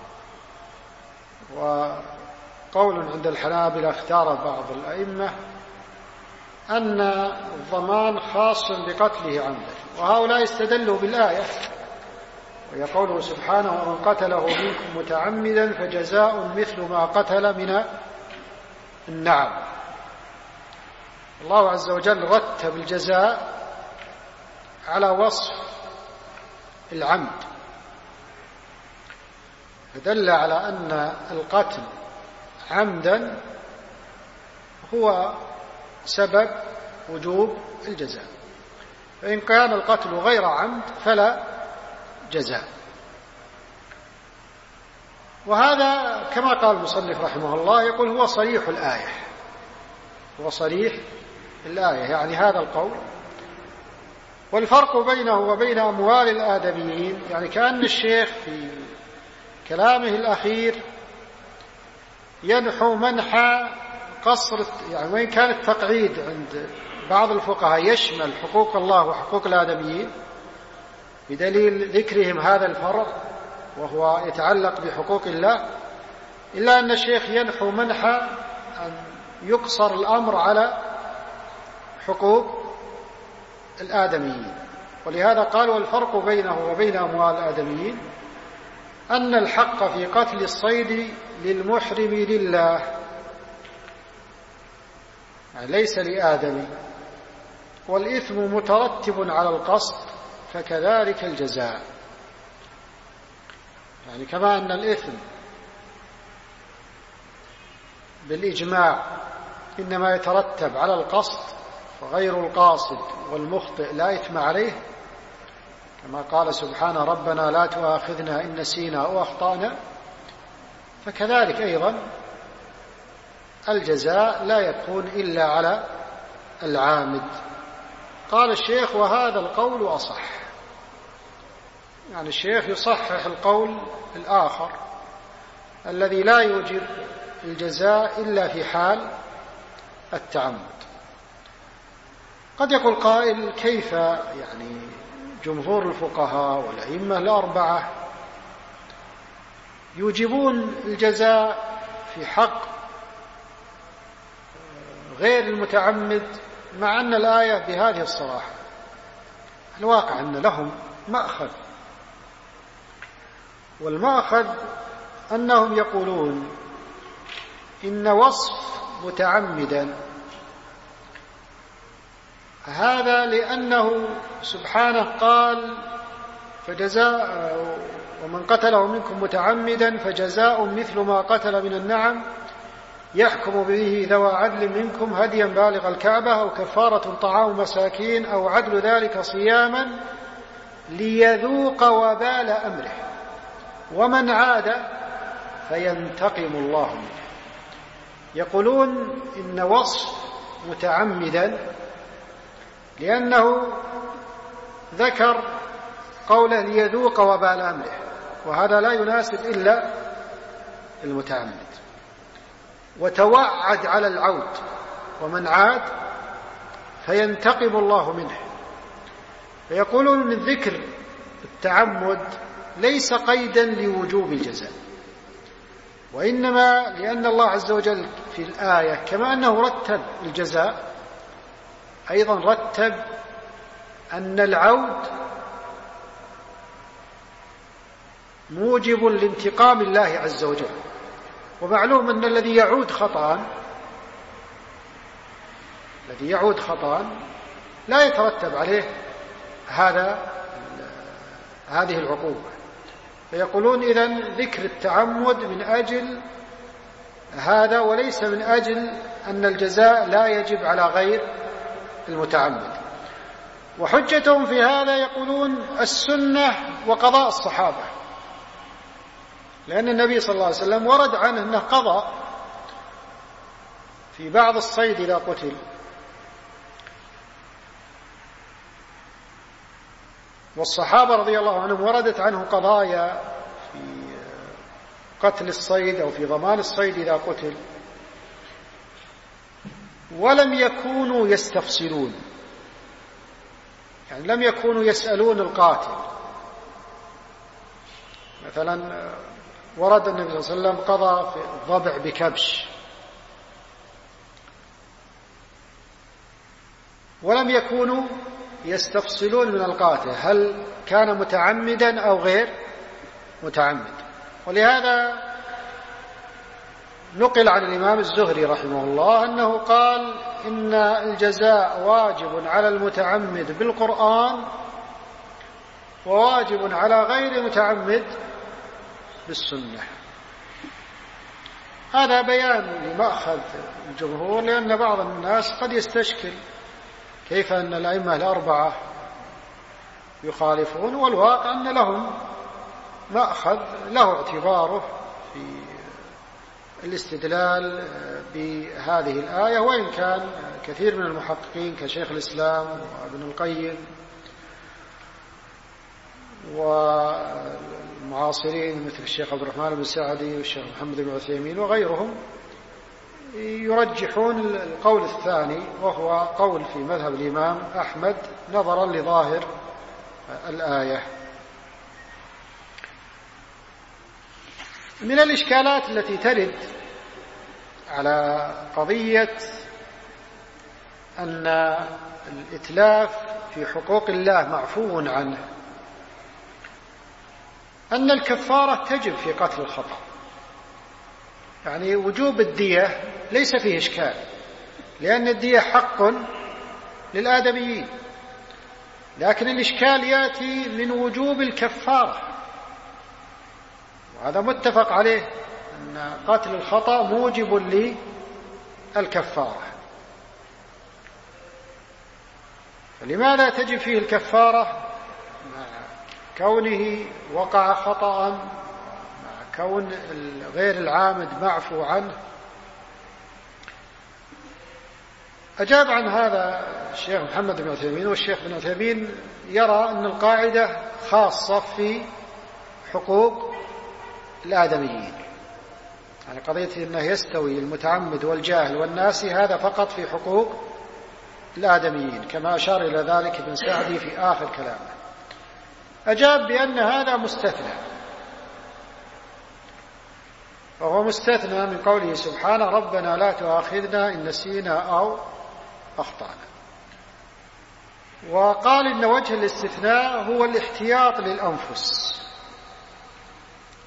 وقول عند الحنابلة اختار بعض الأئمة أن الضمان خاص بقتله عمدا، وهؤلاء استدلوا بالآية وهي قوله سبحانه: ومن قتله منكم متعمدا فجزاء مثل ما قتل من النعم. الله عز وجل رتب الجزاء على وصف العمد، فدل على أن القتل عمدا هو سبب وجوب الجزاء، فإن كان القتل غير عمد فلا جزاء. وهذا كما قال المصنف رحمه الله يقول هو صريح الآية، هو صريح الآية، يعني هذا القول. والفرق بينه وبين أموال الآدميين، يعني كأن الشيخ في كلامه الأخير ينحو منحى قصر، يعني وإن كان التقعيد عند بعض الفقهاء يشمل حقوق الله وحقوق الآدميين بدليل ذكرهم هذا الفرق وهو يتعلق بحقوق الله، إلا أن الشيخ ينحو منحى أن يقصر الأمر على حقوق الآدميين. ولهذا قال: والفرق بينه وبين أموال الآدميين أن الحق في قتل الصيد للمحرم لله، يعني ليس لآدمي، والإثم مترتب على القصد فكذلك الجزاء. يعني كما أن الإثم بالإجماع إنما يترتب على القصد، فغير القاصد والمخطئ لا إثم عليه، كما قال سبحانه: ربنا لا تؤاخذنا إن نسينا أو أخطأنا، فكذلك أيضا الجزاء لا يكون إلا على العامد. قال الشيخ: وهذا القول أصح. يعني الشيخ يصحح القول الآخر الذي لا يوجب الجزاء إلا في حال التعمد. قد يقول قائل: كيف يعني جمهور الفقهاء والأئمة الأربعة يوجبون الجزاء في حق غير المتعمد مع أن الآية بهذه الصراحة؟ الواقع أن لهم مأخذ، والمأخذ أنهم يقولون إن وصف متعمدا هذا لأنه سبحانه قال فجزاء ومن قتله منكم متعمدا فجزاء مثل ما قتل من النعم يحكم به ذوى عدل منكم هديا بالغ الكعبة أو كفارة طعام مساكين أو عدل ذلك صياما ليذوق وبال أمره ومن عاد فينتقم الله منه. يقولون إن وصف متعمدا لأنه ذكر قوله ليذوق وبال أمره، وهذا لا يناسب إلا المتعمد، وتوعد على العود ومن عاد فينتقم الله منه. فيقولون من ذكر التعمد ليس قيدا لوجوب الجزاء، وإنما لأن الله عز وجل في الآية كما أنه رتب الجزاء أيضا رتب أن العود موجب لانتقام الله عز وجل. ومعلوم أن الذي يعود خطأ لا يترتب عليه هذه العقوبة. فيقولون إذن ذكر التعمد من أجل هذا وليس من أجل أن الجزاء لا يجب على غير المتعمد. وحجتهم في هذا يقولون السنة وقضاء الصحابة، لأن النبي صلى الله عليه وسلم ورد عنه أنه قضى في بعض الصيد إذا قتل، والصحابة رضي الله عنهم وردت عنه قضايا في قتل الصيد أو في ضمان الصيد إذا قتل، ولم يكونوا يستفصلون، يعني لم يكونوا يسألون القاتل. مثلا ورد النبي صلى الله عليه وسلم قضى في الضبع بكبش، ولم يكونوا يستفصلون من القاتل هل كان متعمدا أو غير متعمد. ولهذا نقل عن الإمام الزهري رحمه الله أنه قال إن الجزاء واجب على المتعمد بالقرآن وواجب على غير متعمد بالسنة. هذا بيان لمأخذ الجمهور، لأن بعض الناس قد يستشكل كيف أن الأئمة الأربعة يخالفون، والواقع أن لهم مأخذ له اعتباره في الاستدلال بهذه الآية، وإن كان كثير من المحققين كشيخ الإسلام وابن القيم والمعاصرين مثل الشيخ عبد الرحمن بن سعدي والشيخ محمد بن عثيمين وغيرهم يرجحون القول الثاني، وهو قول في مذهب الإمام أحمد نظرا لظاهر الآية. من الإشكالات التي ترد على قضية أن الإتلاف في حقوق الله معفو عنه أن الكفارة تجب في قتل الخطأ، يعني وجوب الدية ليس فيه إشكال، لأن الدية حق للآدميين، لكن الإشكال يأتي من وجوب الكفارة، وهذا متفق عليه أن قتل الخطأ موجب للكفارة. فلماذا تجب فيه الكفارة مع كونه وقع خطأ، مع كون غير العامد معفو عنه؟ أجاب عن هذا الشيخ محمد بن عثيمين، والشيخ بن عثيمين يرى أن القاعدة خاصة في حقوق الآدميين، يعني قضية أنه يستوي المتعمد والجاهل والناسي هذا فقط في حقوق الآدميين، كما أشار إلى ذلك ابن سعدي في آخر كلامه. أجاب بأن هذا مستثنى، وهو مستثنى من قوله سبحانه ربنا لا تؤاخذنا إن نسينا أو أخطأنا. وقال إن وجه الاستثناء هو الاحتياط للأنفس،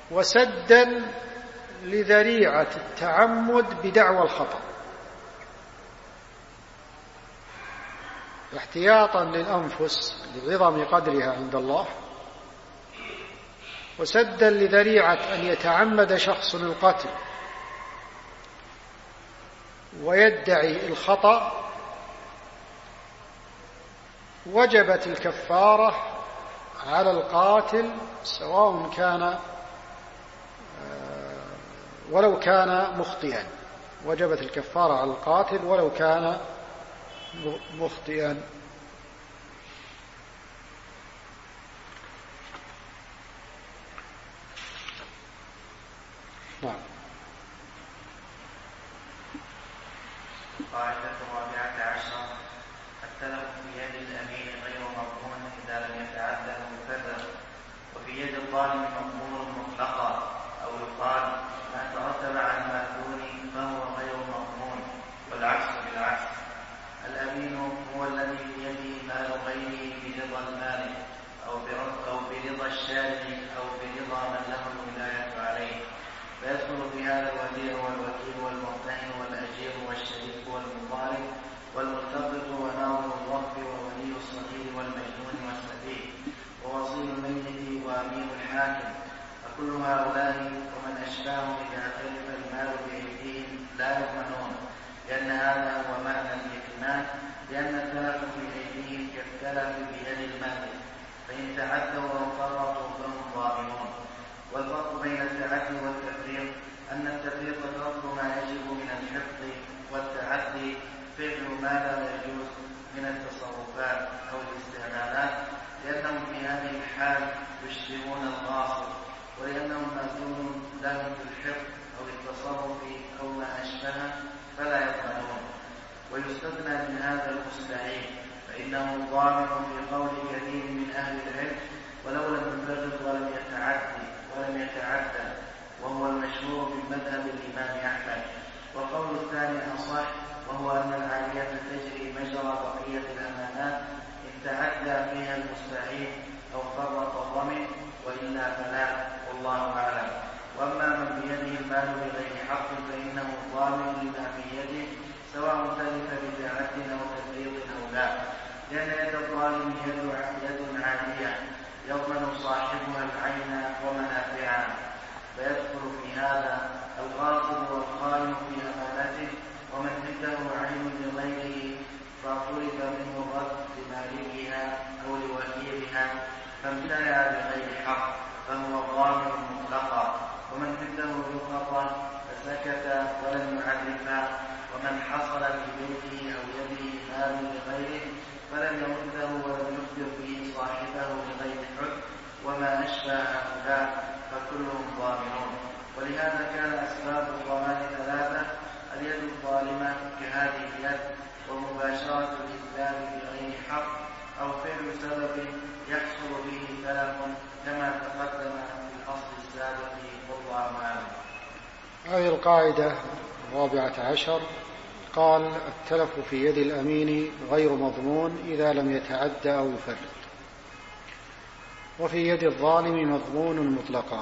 وسدا لذريعة التعمد بدعوى الخطأ، احتياطا للأنفس لعظم قدرها عند الله، وسدا لذريعة أن يتعمد شخص القتل ويدعي الخطأ، وجبت الكفارة على القاتل سواء كان ولو كان مخطئا، وجبت الكفارة على القاتل ولو كان مخطئا. نعم. قاعدة 14 التلف في يد الأمين غير مضمون إذا لم يتعدى المكرر، وفي يد الظالم مضمون مطلقا، أو يقال ما ترتب على المأذون فهو غير مضمون، والعكس بالعكس. الأمين هو الذي بيده مال غيره برضا المالك أو برضا الشارع أو برضا من له الولاية عليه، فيدخل في هذا الوزير والوكيل والمرتهن والأجير والشريك والمضارب والملتقط وناظر الوقف وولي الصغير والمجنون والسفيه ووصي الميت وأمين الحاكم، فكل هؤلاء ومن أشباههم إذا تلف المال بأيديهم لا يضمنون، لأن هذا هو معنى الإثمان، لأن التلف في أيديهم كالتلف بيد المال، فإن تعدوا أو فرطوا فهم ضامنون. والفرق بين التعدي والتفريط أن التفريط ترك ما يجب من الحفظ، والتعدي فعل ما لا يجوز من التصرفات أو الاستعمالات، لأنهم في هذه الحال يشبهون الغاصب، ولأنهم مأذون لهم في الحفظ أو التصرف أو ما أشبهه فلا يضمنون. ويستثنى من هذا المستعين، فإنه ضامن في قول كثير من أهل العلم ولو لم يفرط ولم يتعدى، وهو المشهور من مذهب الإمام أحمد. والقول الثاني أصح، وهو أن العالية تجري مجرى بقية الأمانات إن تعدى فيها المستعين أو فرط الضمن، وإلا فلا، والله أعلم. وأما من بيده المال بغير حق فإنه ضامن لما في يده سواء تلف بتعد أو تفريط أو لا، لأن يد الظالم يد عادية يضمن صاحبها العين ومنافعها، فيدخل في هذا الغاصب والخائن في أمانته، ومن عنده عين لغيره فطلب منه الرد لمالكها أو لوكيلها فامتنع بغير حق فهو ضامن مطلقا، ومن عنده لقطة فسكت ولم يعرفها، ومن حصل في بيته أو يده مال لغيره فلم يرده ولم يخبر به صاحبه بغير حكم وما أشبه هؤلاء فكلهم ضامنون. ولهذا كان أسباب الضمان ثلاثة: اليد الظالمة كهذه اليد، ومباشرة الإسلام بغير حق، أو فعل سبب يحصل به تلف كما تقدم في الأصل السابق، والله أعلم. هذه القاعدة 14 قال التلف في يد الأمين غير مضمون إذا لم يتعدى أو يفرط، وفي يد الظالم مضمون مطلقا.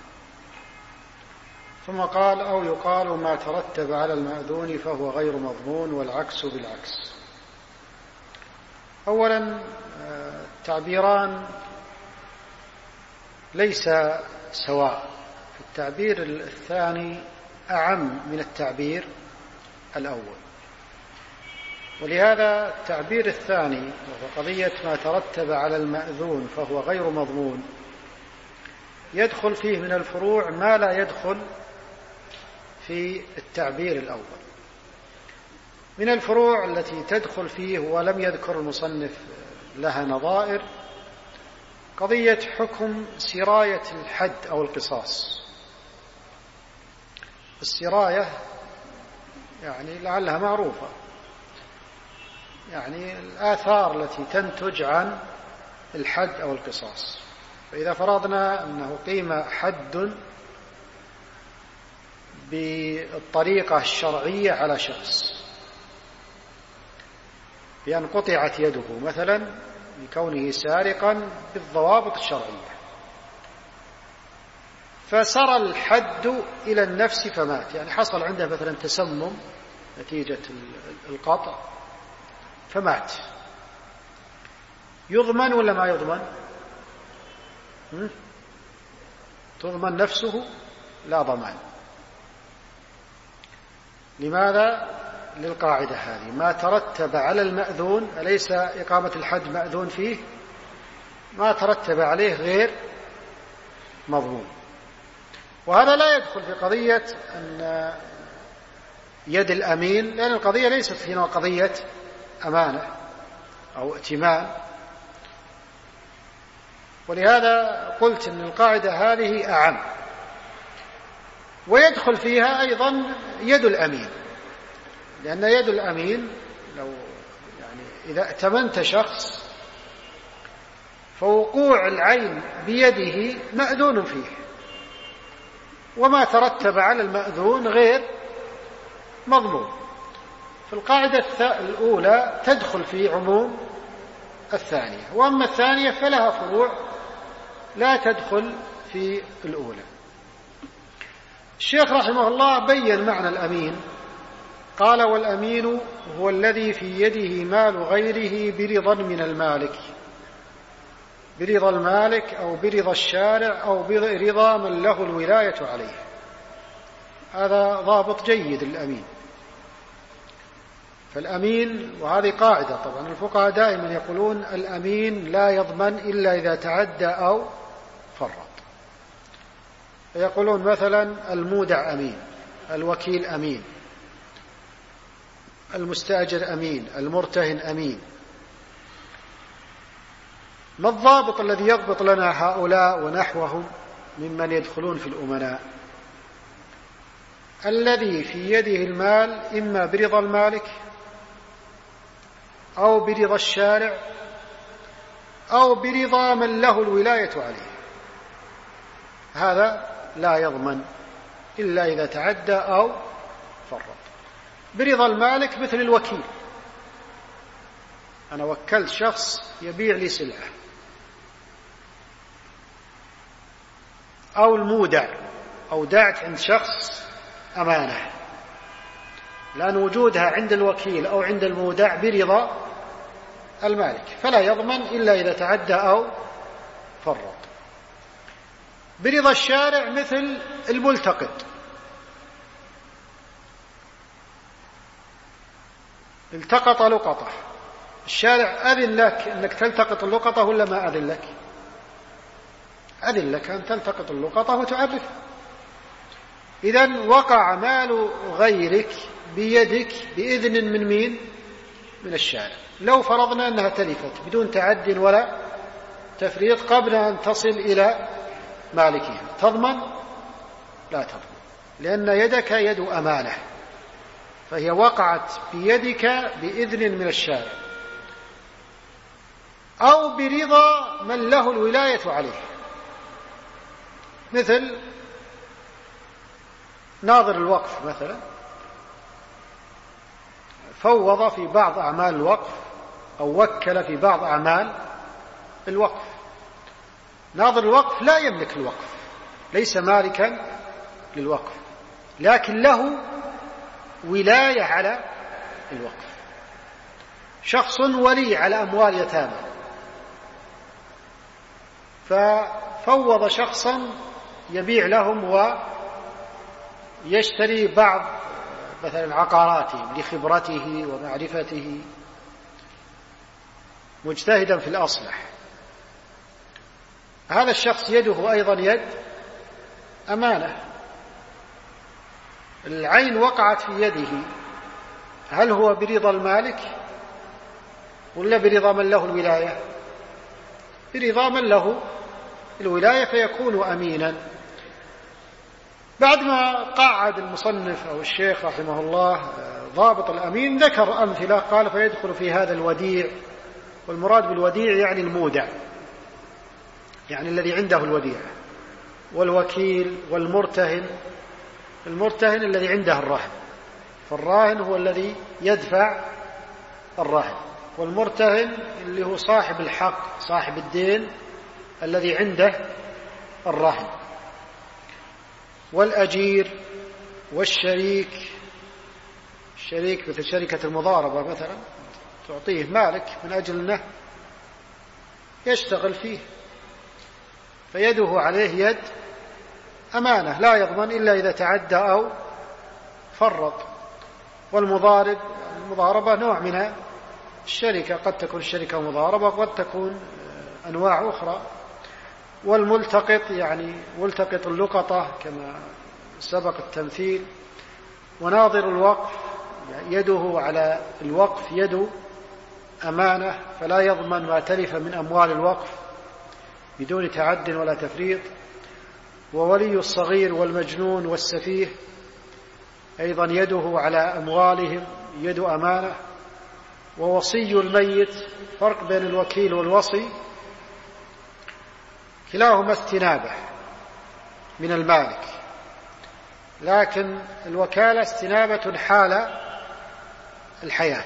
ثم قال أو يقال ما ترتب على المأذون فهو غير مضمون، والعكس بالعكس. أولا التعبيران ليس سواء، التعبير الثاني أعم من التعبير الأول، ولهذا التعبير الثاني وهو قضية ما ترتب على المأذون فهو غير مضمون يدخل فيه من الفروع ما لا يدخل في التعبير الأول. من الفروع التي تدخل فيه ولم يذكر المصنف لها نظائر قضية حكم سراية الحد أو القصاص. السراية يعني لعلها معروفة، يعني الآثار التي تنتج عن الحد أو القصاص. فإذا فرضنا أنه قيم حد بالطريقة الشرعية على شخص بأن قطعت يده مثلا لكونه سارقا بالضوابط الشرعية، فسرى الحد إلى النفس فمات، يعني حصل عنده مثلا تسمم نتيجة القطع فمات، يضمن ولا ما يضمن؟ تضمن نفسه؟ لا ضمان. لماذا؟ للقاعدة هذه: ما ترتب على المأذون، أليس إقامة الحد مأذون فيه؟ ما ترتب عليه غير مضمون. وهذا لا يدخل في قضية أن يد الأمين، لأن القضية ليست هنا قضية أمانة أو ائتمان، ولهذا قلت أن القاعدة هذه أعم. ويدخل فيها أيضا يد الأمين، لأن يد الأمين لو يعني إذا ائتمنت شخص فوقوع العين بيده مأذون فيه، وما ترتب على المأذون غير مضمون. فالقاعدة الأولى تدخل في عموم الثانية، وأما الثانية فلها فروع لا تدخل في الأولى. الشيخ رحمه الله بين معنى الأمين، قال: والأمين هو الذي في يده مال غيره برضا من المالك، برضا المالك أو برضا الشارع أو برضا من له الولاية عليه. هذا ضابط جيد للأمين. فالأمين، وهذه قاعدة طبعا الفقهاء دائما يقولون الأمين لا يضمن إلا إذا تعدى أو فرط. يقولون مثلا المودع أمين، الوكيل أمين، المستأجر أمين، المرتهن أمين. ما الضابط الذي يضبط لنا هؤلاء ونحوهم ممن يدخلون في الأمناء؟ الذي في يده المال إما برضا المالك أو برضا الشارع أو برضا من له الولاية عليه، هذا لا يضمن إلا إذا تعدى أو فرط. برضا المالك مثل الوكيل، أنا وكلت شخص يبيع لي سلعة، أو المودع، أودعت عند شخص أمانة، لأن وجودها عند الوكيل أو عند المودع برضا المالك، فلا يضمن إلا إذا تعدى أو فرط. برضا الشارع مثل الملتقط، التقط لقطة، الشارع أذن لك أنك تلتقط اللقطة ولا ما أذن لك؟ أذن لك أن تلتقط اللقطة وتعرف. إذن وقع مال غيرك بيدك بإذن من مين؟ من الشارع. لو فرضنا أنها تلفت بدون تعد ولا تفريط قبل أن تصل إلى مالكها، تضمن؟ لا تضمن، لأن يدك يد أمانة، فهي وقعت بيدك بإذن من الشارع أو برضا من له الولاية عليه. مثل ناظر الوقف مثلا فوض في بعض أعمال الوقف أو وكل في بعض أعمال الوقف. ناظر الوقف لا يملك الوقف، ليس مالكا للوقف، لكن له ولاية على الوقف. شخص ولي على أموال يتامى، ففوض شخصا يبيع لهم ويشتري بعض مثلا عقاراتهم لخبرته ومعرفته، مجتهدا في الأصلح. هذا الشخص يده أيضا يد أمانة، العين وقعت في يده، هل هو برضا المالك ولا برضا من له الولاية؟ برضا من له الولاية، فيكون أمينا. بعد ما قعد المصنف أو الشيخ رحمه الله ضابط الأمين ذكر أمثلة، قال: فيدخل في هذا الوديع، والمراد بالوديع يعني المودع، يعني الذي عنده الوديعة، والوكيل، والمرتهن. المرتهن الذي عنده الرهن، فالراهن هو الذي يدفع الرهن، والمرتهن اللي هو صاحب الحق، صاحب الدين الذي عنده الرهن. والأجير والشريك. الشريك مثل شركة المضاربة مثلا، تعطيه مالك من أجل أنه يشتغل فيه، فيده عليه يد أمانة، لا يضمن إلا إذا تعدى أو فرط. والمضاربة نوع من الشركة، قد تكون الشركة مضاربة وقد تكون أنواع أخرى. والملتقط يعني ملتقط اللقطة كما سبق التمثيل. وناظر الوقف يده على الوقف يد أمانة، فلا يضمن ما تلف من أموال الوقف بدون تعد ولا تفريط. وولي الصغير والمجنون والسفيه أيضا يده على أموالهم يد أمانة. ووصي الميت، فرق بين الوكيل والوصي، كلاهما استنابة من المالك، لكن الوكالة استنابة حال الحياة،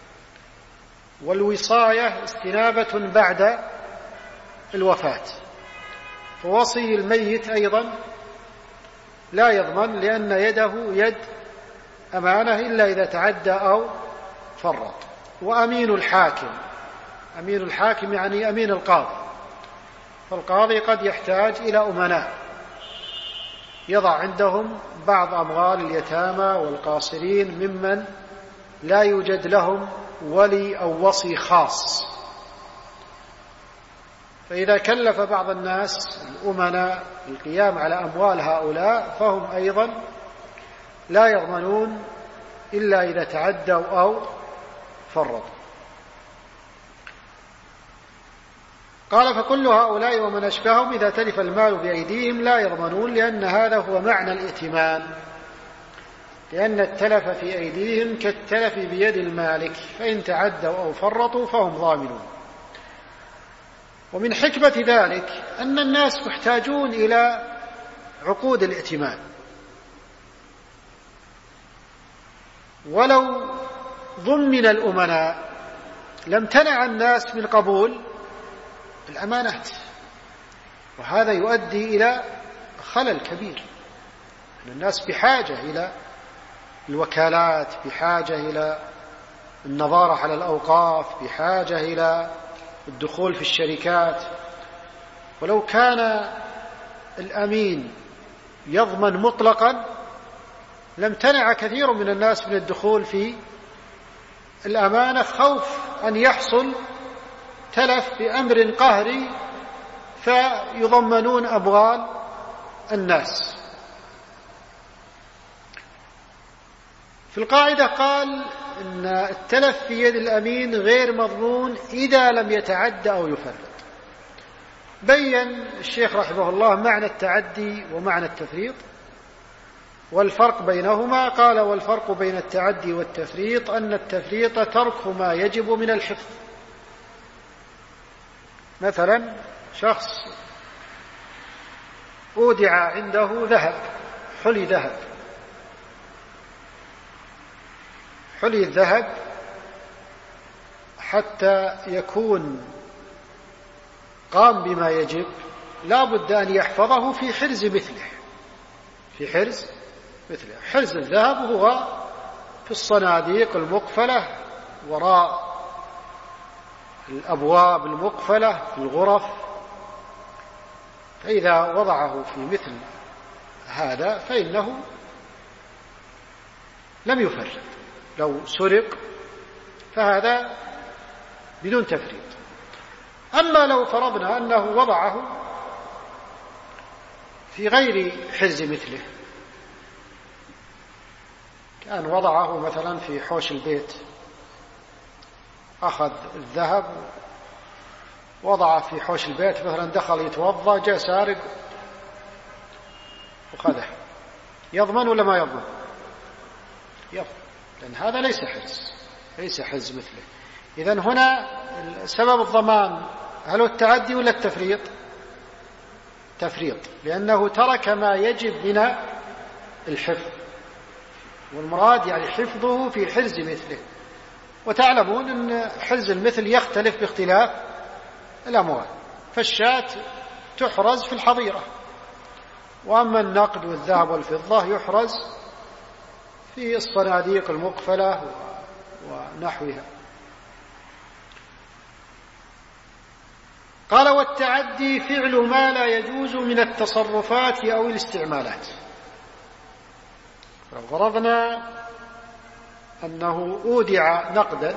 والوصاية استنابة بعد الوفاة. فوصي الميت أيضا لا يضمن، لأن يده يد أمانة إلا إذا تعدى أو فرط. وأمين الحاكم، أمين الحاكم يعني أمين القاضي، فالقاضي قد يحتاج إلى أمناء يضع عندهم بعض أموال اليتامى والقاصرين ممن لا يوجد لهم ولي أو وصي خاص، فإذا كلف بعض الناس الأمناء القيام على أموال هؤلاء فهم أيضا لا يضمنون إلا إذا تعدوا أو فرطوا. قال: فكل هؤلاء ومن أشبههم إذا تلف المال بأيديهم لا يضمنون، لأن هذا هو معنى الائتمان، لأن التلف في أيديهم كالتلف بيد المالك، فإن تعدوا أو فرطوا فهم ضامنون. ومن حكمة ذلك أن الناس محتاجون إلى عقود الائتمان، ولو ضمن الأمناء لم تنع الناس من قبول الأمانات، وهذا يؤدي إلى خلل كبير. الناس بحاجة إلى الوكالات، بحاجة إلى النظارة على الأوقاف، بحاجة إلى الدخول في الشركات. ولو كان الأمين يضمن مطلقا لم تنع كثير من الناس من الدخول في الأمانة، خوف أن يحصل تلف بأمر قهري فيضمنون أموال الناس. في القاعدة قال إن التلف في يد الأمين غير مضمون إذا لم يتعدى أو يفرط. بين الشيخ رحمه الله معنى التعدي ومعنى التفريط والفرق بينهما. قال: والفرق بين التعدي والتفريط أن التفريط ترك ما يجب من الحفظ. مثلا شخص أودع عنده ذهب، حلي ذهب، حلي الذهب حتى يكون قام بما يجب لا بد أن يحفظه في حرز مثله، في حرز مثله. حرز الذهب هو في الصناديق المقفلة وراء الأبواب المقفلة في الغرف، فإذا وضعه في مثل هذا فإنه لم يفرط. لو سرق فهذا بدون تفريط. أما لو فرضنا أنه وضعه في غير حرز مثله، كان وضعه مثلا في حوش البيت، أخذ الذهب وضعه في حوش البيت، مثلا دخل يتوضأ جاء سارق وخذه، يضمن ولا ما يضمن؟ يضمن، لأن هذا ليس حرز، ليس حرز مثله. إذن هنا سبب الضمان هل هو التعدي ولا التفريط؟ تفريط، لأنه ترك ما يجب من الحفظ، والمراد يعني حفظه في حرز مثله. وتعلمون أن حرز المثل يختلف باختلاف الأموال، فالشاة تحرز في الحظيرة وأما النقد والذهب والفضة يحرز في الصناديق المقفلة ونحوها. قال: والتعدي فعل ما لا يجوز من التصرفات أو الاستعمالات. لو فرضنا أنه أودع نقدا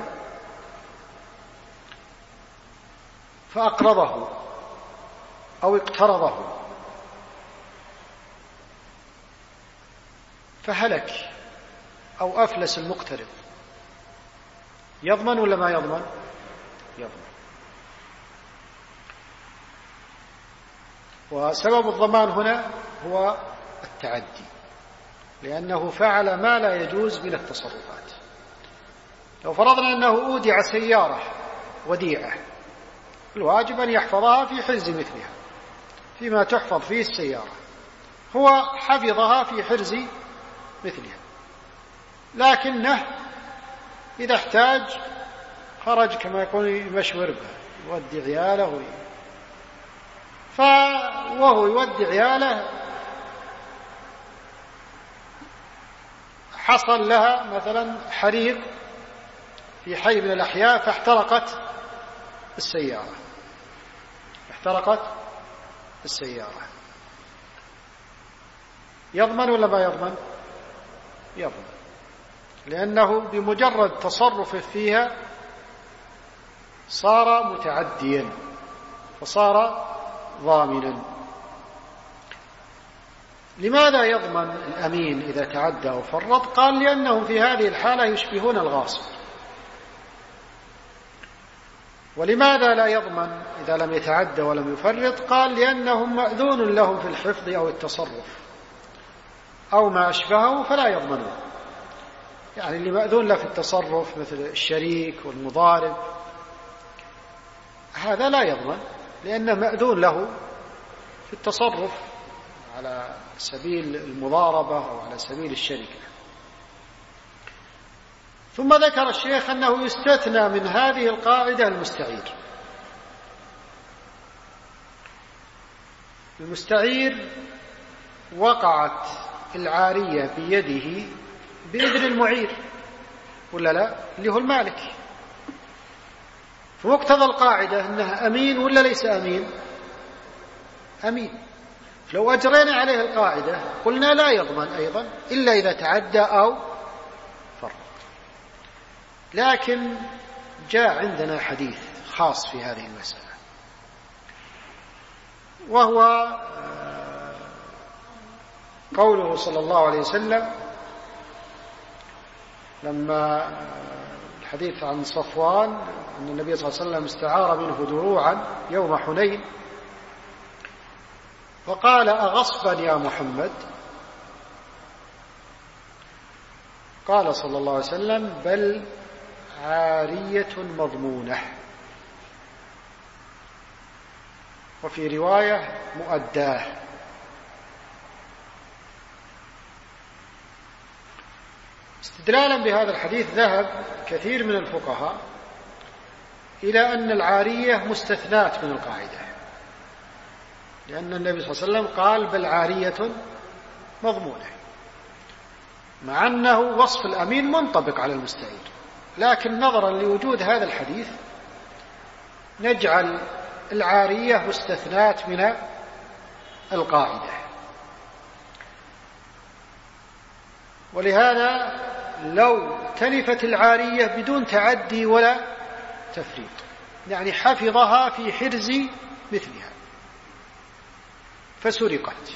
فأقرضه أو اقترضه فهلك أو أفلس المقترض، يضمن ولا ما يضمن؟ يضمن. وسبب الضمان هنا هو التعدي، لأنه فعل ما لا يجوز من التصرفات. لو فرضنا أنه أودع سيارة وديعة، الواجب أن يحفظها في حرز مثلها، فيما تحفظ فيه السيارة، هو حفظها في حرز مثلها، لكنه إذا احتاج خرج كما يكون يمشور به، يودي عياله وهو يودي عياله حصل لها مثلا حريق في حي من الأحياء فاحترقت السيارة، يضمن ولا ما يضمن؟ يضمن، لأنه بمجرد تصرفه فيها صار متعديا فصار ضامنا. لماذا يضمن الأمين إذا تعدى أو فرط؟ قال: لأنهم في هذه الحالة يشبهون الغاصب. ولماذا لا يضمن إذا لم يتعدى ولم يفرط؟ قال: لأنهم مأذون لهم في الحفظ أو التصرف أو ما أشبهه فلا يضمنون. يعني اللي مأذون له في التصرف مثل الشريك والمضارب هذا لا يضمن، لأنه مأذون له في التصرف على سبيل المضاربة أو على سبيل الشركة. ثم ذكر الشيخ أنه يستثنى من هذه القاعدة المستعير وقعت العارية بيده بإذن المعير ولا لا، اللي هو المالك، فمقتضى القاعدة أنها أمين ولا ليس أمين؟ أمين. فلو أجرينا عليه القاعدة قلنا لا يضمن أيضا إلا إذا تعدى أو فرط. لكن جاء عندنا حديث خاص في هذه المسألة، وهو قوله صلى الله عليه وسلم لما الحديث عن صفوان أن النبي صلى الله عليه وسلم استعار منه دروعا يوم حنين فقال: أغصبا يا محمد؟ قال صلى الله عليه وسلم: بل عارية مضمونة، وفي رواية مؤداه. استدلالا بهذا الحديث ذهب كثير من الفقهاء إلى أن العارية مستثنات من القاعدة، لأن النبي صلى الله عليه وسلم قال: بل عارية مضمونة، مع أنه وصف الأمين منطبق على المستعير، لكن نظرا لوجود هذا الحديث نجعل العارية مستثنات من القاعدة. ولهذا لو تلفت العارية بدون تعدي ولا تفريط، يعني حفظها في حرز مثلها فسرقت،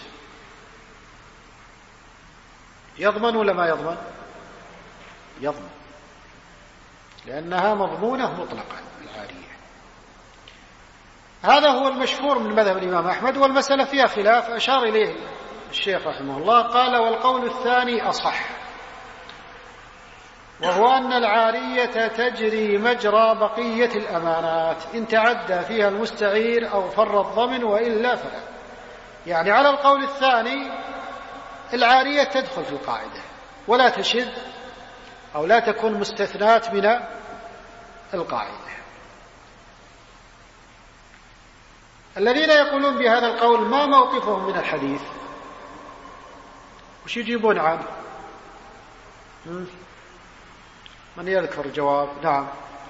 يضمن ولا ما يضمن؟ يضمن، لأنها مضمونة مطلقا العارية. هذا هو المشهور من مذهب الإمام أحمد، والمسألة فيها خلاف أشار إليه الشيخ رحمه الله. قال: والقول الثاني أصح، وهو أن العارية تجري مجرى بقية الأمانات إن تعدى فيها المستعير أو فر الضمن، وإلا فلا. يعني على القول الثاني العارية تدخل في القاعدة ولا تشذ أو لا تكون مستثنات من القاعدة. الذين يقولون بهذا القول ما موقفهم من الحديث؟ وش يجيبون عنه؟ من يذكر جواب؟ نعم.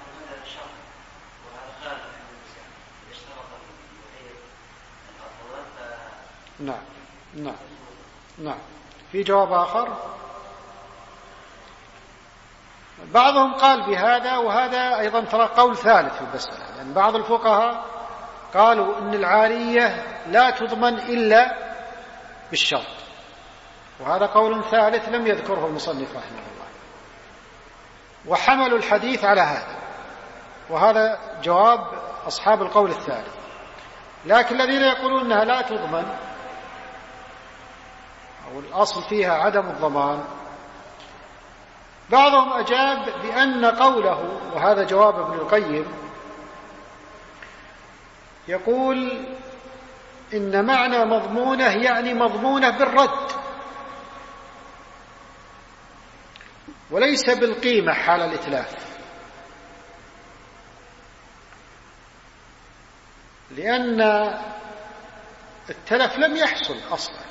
نعم نعم نعم. في جواب آخر؟ بعضهم قال بهذا، وهذا أيضا ترى قول ثالث في المسألة، لأن بعض الفقهاء قالوا إن العارية لا تضمن إلا بالشرط، وهذا قول ثالث لم يذكره المصنف رحمه الله، وحملوا الحديث على هذا، وهذا جواب أصحاب القول الثالث. لكن الذين يقولون أنها لا تضمن أو الأصل فيها عدم الضمان، بعضهم أجاب بأن قوله، وهذا جواب ابن القيم، يقول إن معنى مضمونة يعني مضمونة بالرد وليس بالقيمة حال الإتلاف، لأن التلف لم يحصل أصلا،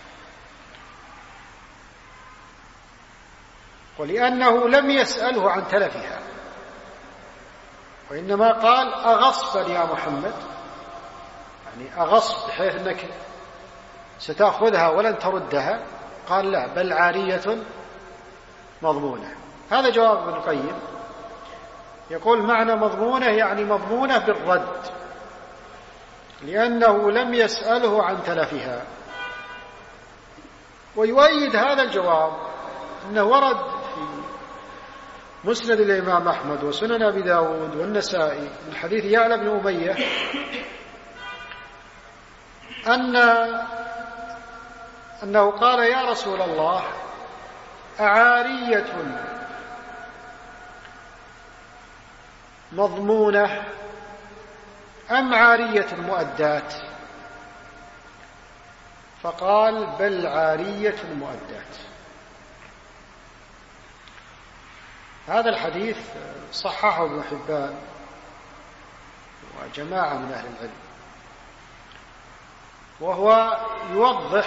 ولأنه لم يسأله عن تلفها، وإنما قال أغصبا يا محمد، يعني أغصب بحيث أنك ستأخذها ولن تردها، قال لا، بل عارية مضمونة. هذا جواب ابن القيم، يقول معنى مضمونة يعني مضمونة بالرد، لأنه لم يسأله عن تلفها. ويؤيد هذا الجواب أنه ورد في مسند الإمام أحمد وسنن أبي داود والنسائي من حديث يعلى بن أمية أنه قال يا رسول الله أعارية مضمونة أم عارية مؤدات؟ فقال بل عارية مؤدات. هذا الحديث صححه ابن حبان وجماعة من أهل العلم، وهو يوضح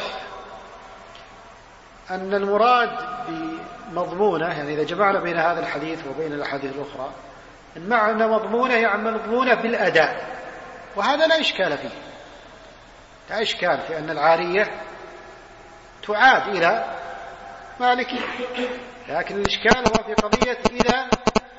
أن المراد بمضمونة، يعني إذا جمعنا بين هذا الحديث وبين الأحاديث الأخرى، المعنى مضمونة يعني مضمونة بالأداء، وهذا لا إشكال فيه، لا إشكال في أن العارية تعاد إلى مالكها، لكن الإشكال هو في قضية إذا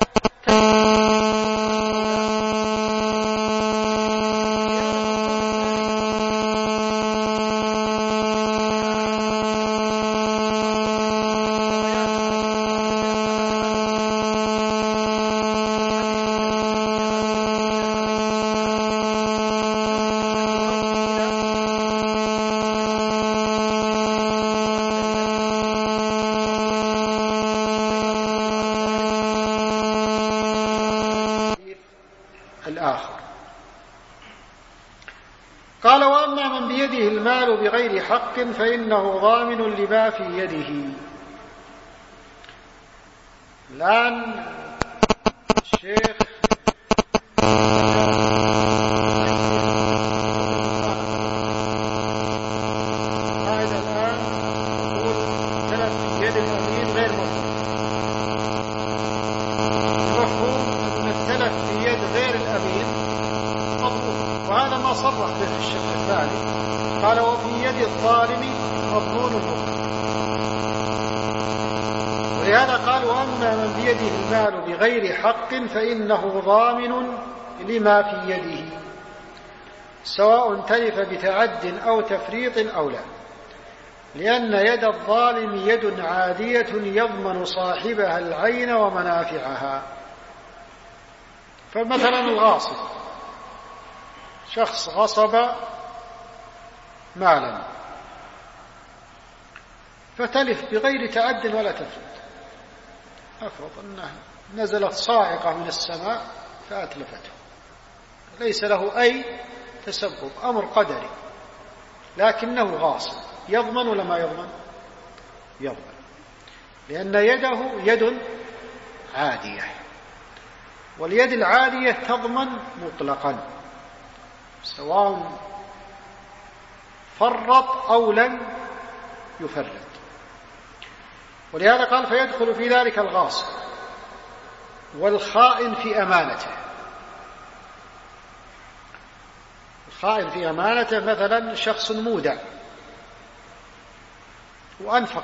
الآخر. قال وأما من بيده المال بغير حق فإنه ضامن لما في يده. الآن الشيخ صرح به في الشق الثاني، قال وفي يد الظالم مضمون المظلم، ولهذا قال وأما من بيده المال بغير حق فإنه ضامن لما في يده سواء تلف بتعد أو تفريط أو لا، لأن يد الظالم يد عادية يضمن صاحبها العين ومنافعها. فمثلا الغاصب، شخص غصب مالا فتلف بغير تعد ولا تفريط، أفرض أنها نزلت صاعقة من السماء فأتلفته، ليس له أي تسبب، أمر قدري، لكنه غاصب، يضمن ولا ما يضمن؟ يضمن، لأن يده يد عادية، واليد العادية تضمن مطلقا سواء فرط أو لم يفرط، ولهذا قال فيدخل في ذلك الغاصب والخائن في أمانته. الخائن في أمانته مثلا شخص مودع وأنفق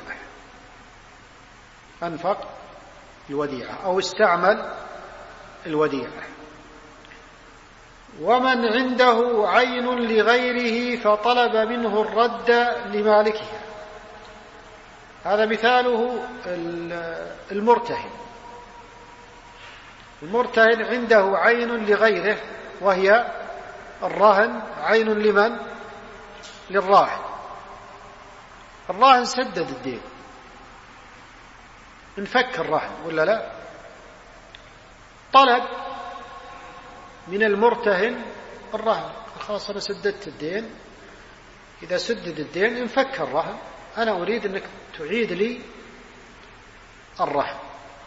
الوديعة أو استعمل الوديعة. ومن عنده عين لغيره فطلب منه الرد لمالكها، هذا مثاله المرتهن. المرتهن عنده عين لغيره وهي الرهن. عين لمن؟ للراهن. الراهن سدد الدين، انفك الرهن ولا لا؟ طلب من المرتهن الرهن، خلاص أنا سددت الدين، إذا سدد الدين انفك الرهن، أنا أريد أنك تعيد لي الرهن،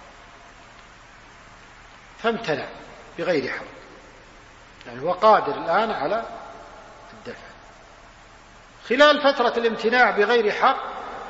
فامتنع بغير حق، يعني هو قادر الآن على الدفع. خلال فترة الامتناع بغير حق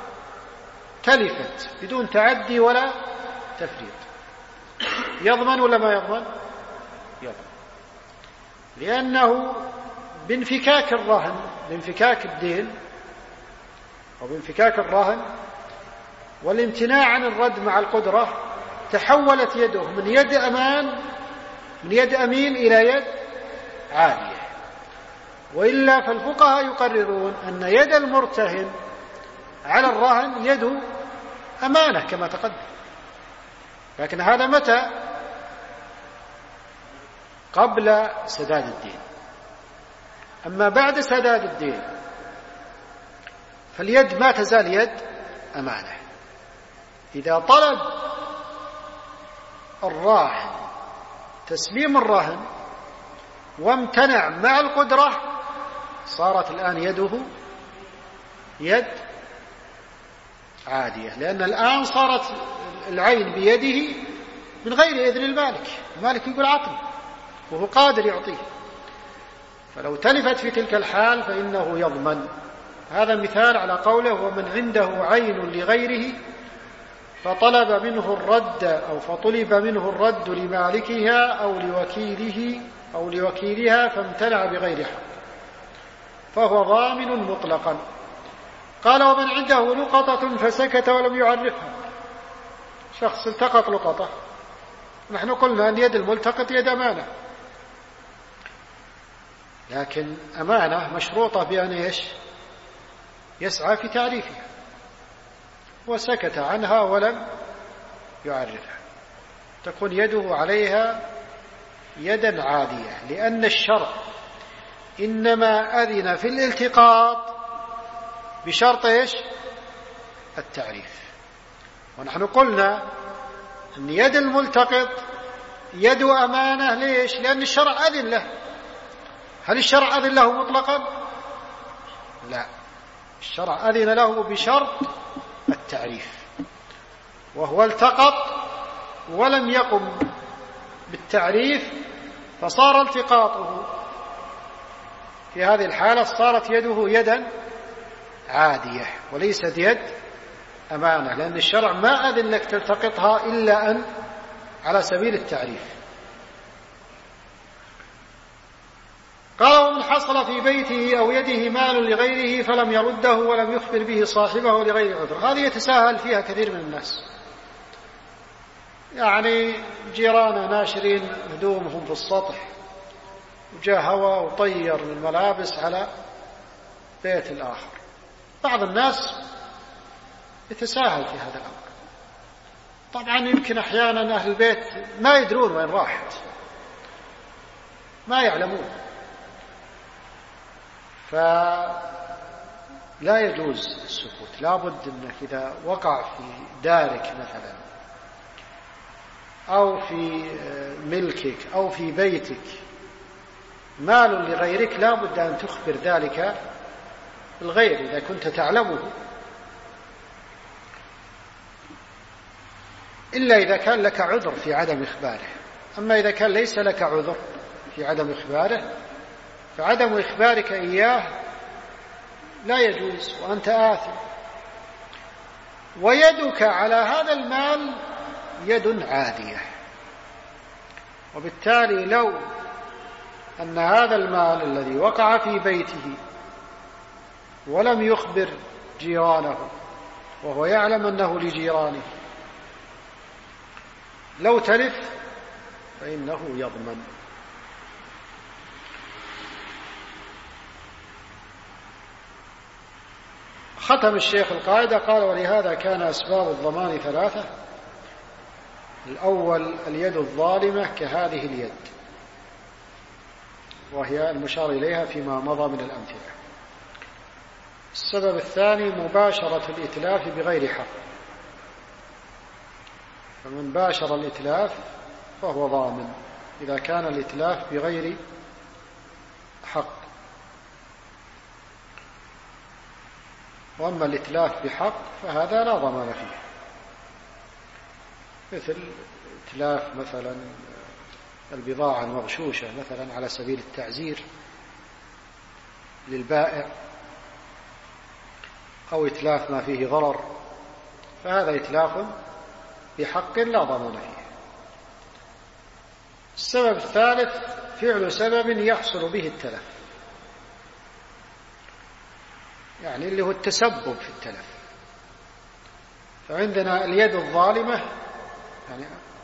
تلفت بدون تعدي ولا تفريط، يضمن ولا ما يضمن؟ يضمن، لأنه بانفكاك الرهن، بانفكاك الدين أو بانفكاك الرهن والامتناع عن الرد مع القدرة تحولت يده من يد أمان، من يد أمين إلى يد عالية. وإلا فالفقهاء يقررون أن يد المرتهن على الرهن يده أمانة كما تقدم، لكن هذا متى؟ قبل سداد الدين. أما بعد سداد الدين فاليد ما تزال يد أمانة. إذا طلب الراهن تسليم الرهن وامتنع مع القدرة صارت الآن يده يد عادية، لأن الآن صارت العين بيده من غير إذن المالك. المالك يقول عطني وهو قادر يعطيه، فلو تلفت في تلك الحال فإنه يضمن. هذا مثال على قوله ومن عنده عين لغيره فطلب منه الرد أو فطلب منه الرد لمالكها أو لوكيلها فامتنع بغير حق فهو ضامن مطلقا. قال ومن عنده لقطة فسكت ولم يعرفها، شخص التقط لقطة، نحن قلنا أن يد الملتقط يد أمانة، لكن أمانة مشروطة بأن يسعى في تعريفها، وسكت عنها ولم يعرفها، تكون يده عليها يدا عادية، لأن الشرع إنما أذن في الالتقاط بشرط التعريف. ونحن قلنا أن يد الملتقط يد أمانة. ليش؟ لأن الشرع أذن له. هل الشرع أذن له مطلقا؟ لا، الشرع أذن له بشرط التعريف، وهو التقط ولم يقم بالتعريف فصار التقاطه في هذه الحالة صارت يده يدا عادية وليست يد أمانة، لأن الشرع ما أذن لك تلتقطها إلا أن على سبيل التعريف. قال ومن حصل في بيته أو يده مال لغيره فلم يرده ولم يخبر به صاحبه لغير عذر، هذه يتساهل فيها كثير من الناس، يعني جيرانه ناشرين هدومهم في السطح وجاء هواء وطير الملابس على بيت الآخر. بعض الناس يتساهل في هذا الأمر. طبعا يمكن أحيانا أهل البيت ما يدرون وين راحت، ما يعلمون، فلا يجوز السكوت. لابد أنك إذا وقع في دارك مثلا أو في ملكك أو في بيتك مال لغيرك لابد أن تخبر ذلك الغير إذا كنت تعلمه، إلا إذا كان لك عذر في عدم إخباره. أما إذا كان ليس لك عذر في عدم إخباره فعدم إخبارك إياه لا يجوز وأنت آثم. ويدك على هذا المال يد عادية. وبالتالي لو أن هذا المال الذي وقع في بيته ولم يخبر جيرانه وهو يعلم أنه لجيرانه، لو تلف فإنه يضمن. ختم الشيخ القاعدة قال: ولهذا كان أسباب الضمان ثلاثة. الأول اليد الظالمة كهذه اليد، وهي المشار إليها فيما مضى من الأمثلة. السبب الثاني مباشرة الإتلاف بغير حق، فمن باشر الإتلاف فهو ضامن إذا كان الإتلاف بغير حق. وأما الإتلاف بحق فهذا لا ضمان فيه، مثل إتلاف مثلا البضاعة المغشوشة مثلا على سبيل التعزير للبائع، أو إتلاف ما فيه ضرر، فهذا إتلاف بحق لا ضمان فيه. السبب الثالث فعل سبب يحصل به التلف، يعني اللي هو التسبب في التلف. فعندنا اليد الظالمة، يعني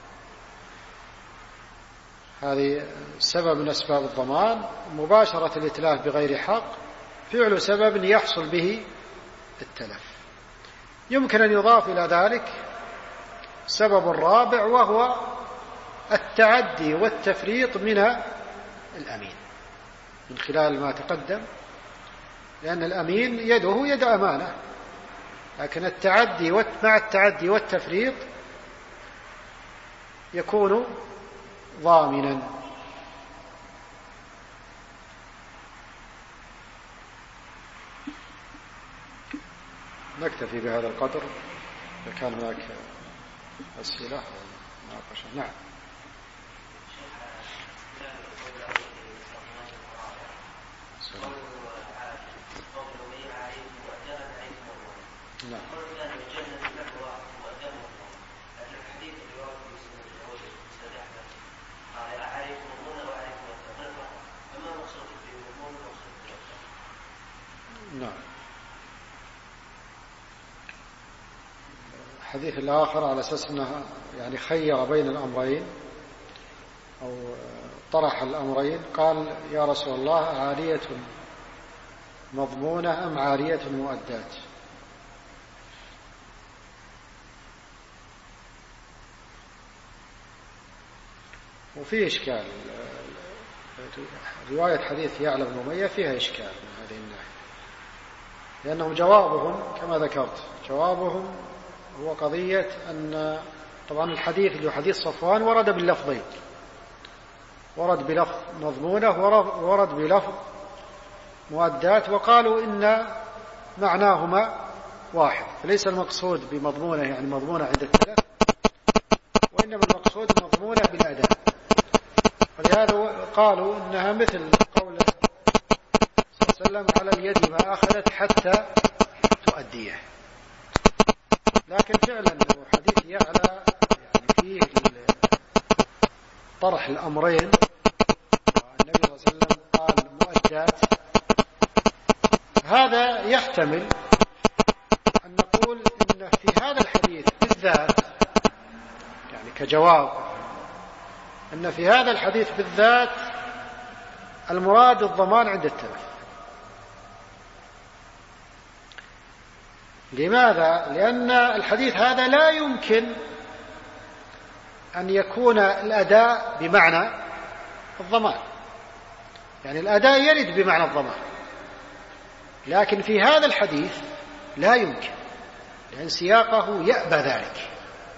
هذه سبب من أسباب الضمان، مباشرة الإتلاف بغير حق، فعل سبب يحصل به التلف. يمكن أن يضاف إلى ذلك سبب رابع، وهو التعدي والتفريط من الأمين من خلال ما تقدم، لأن الأمين يده يد أمانة، لكن التعدي مع التعدي والتفريط يكون ضامنا. نكتفي بهذا القدر. إذا كان هناك أسئلة أو مناقشة. نعم. نعم. نعم. الحديث الآخر على أساس أنه يعني خير بين الأمرين أو طرح الأمرين، قال: يا رسول الله، عارية مضمونة أم عارية مؤدات؟ وفيه إشكال. رواية حديث يعلى بن أمية فيها إشكال من هذه الناحية، لأنهم جوابهم كما ذكرت، جوابهم هو قضية أن طبعا الحديث اللي هو حديث صفوان ورد باللفظين، ورد بلفظ مضمونة ورد بلفظ مؤدات، وقالوا إن معناهما واحد، فليس المقصود بمضمونة يعني مضمونة عند التلف، وإنما المقصود مضمونة بالأداء. ولهذا قالوا إنها مثل قول صلى الله عليه وسلم: على اليد ما أخذت حتى تؤديه. لكن فعلا حديث يعلى يعني فيه طرح الأمرين، والنبي صلى الله عليه وسلم قال مؤدات، هذا يحتمل أن نقول إن في هذا الحديث بالذات، يعني كجواب، أن في هذا الحديث بالذات المراد الضمان عند التلف. لماذا؟ لأن الحديث هذا لا يمكن أن يكون الأداء بمعنى الضمان، يعني الأداء يرد بمعنى الضمان، لكن في هذا الحديث لا يمكن، لأن سياقه يأبى ذلك.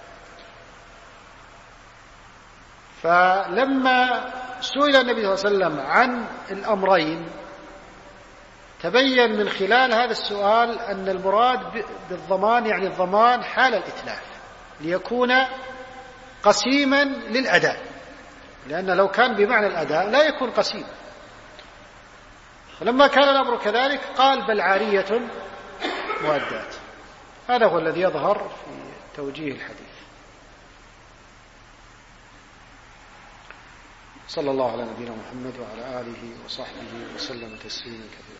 فلما سئل النبي صلى الله عليه وسلم عن الأمرين تبين من خلال هذا السؤال أن المراد بالضمان يعني الضمان حال الإتلاف، ليكون قسيما للأداء، لأن لو كان بمعنى الأداء لا يكون قسيما. فلما كان الأمر كذلك قال: بل عارية مؤدات. هذا هو الذي يظهر في توجيه الحديث. صلى الله على نبينا محمد وعلى آله وصحبه وسلم تسليما كثيرا.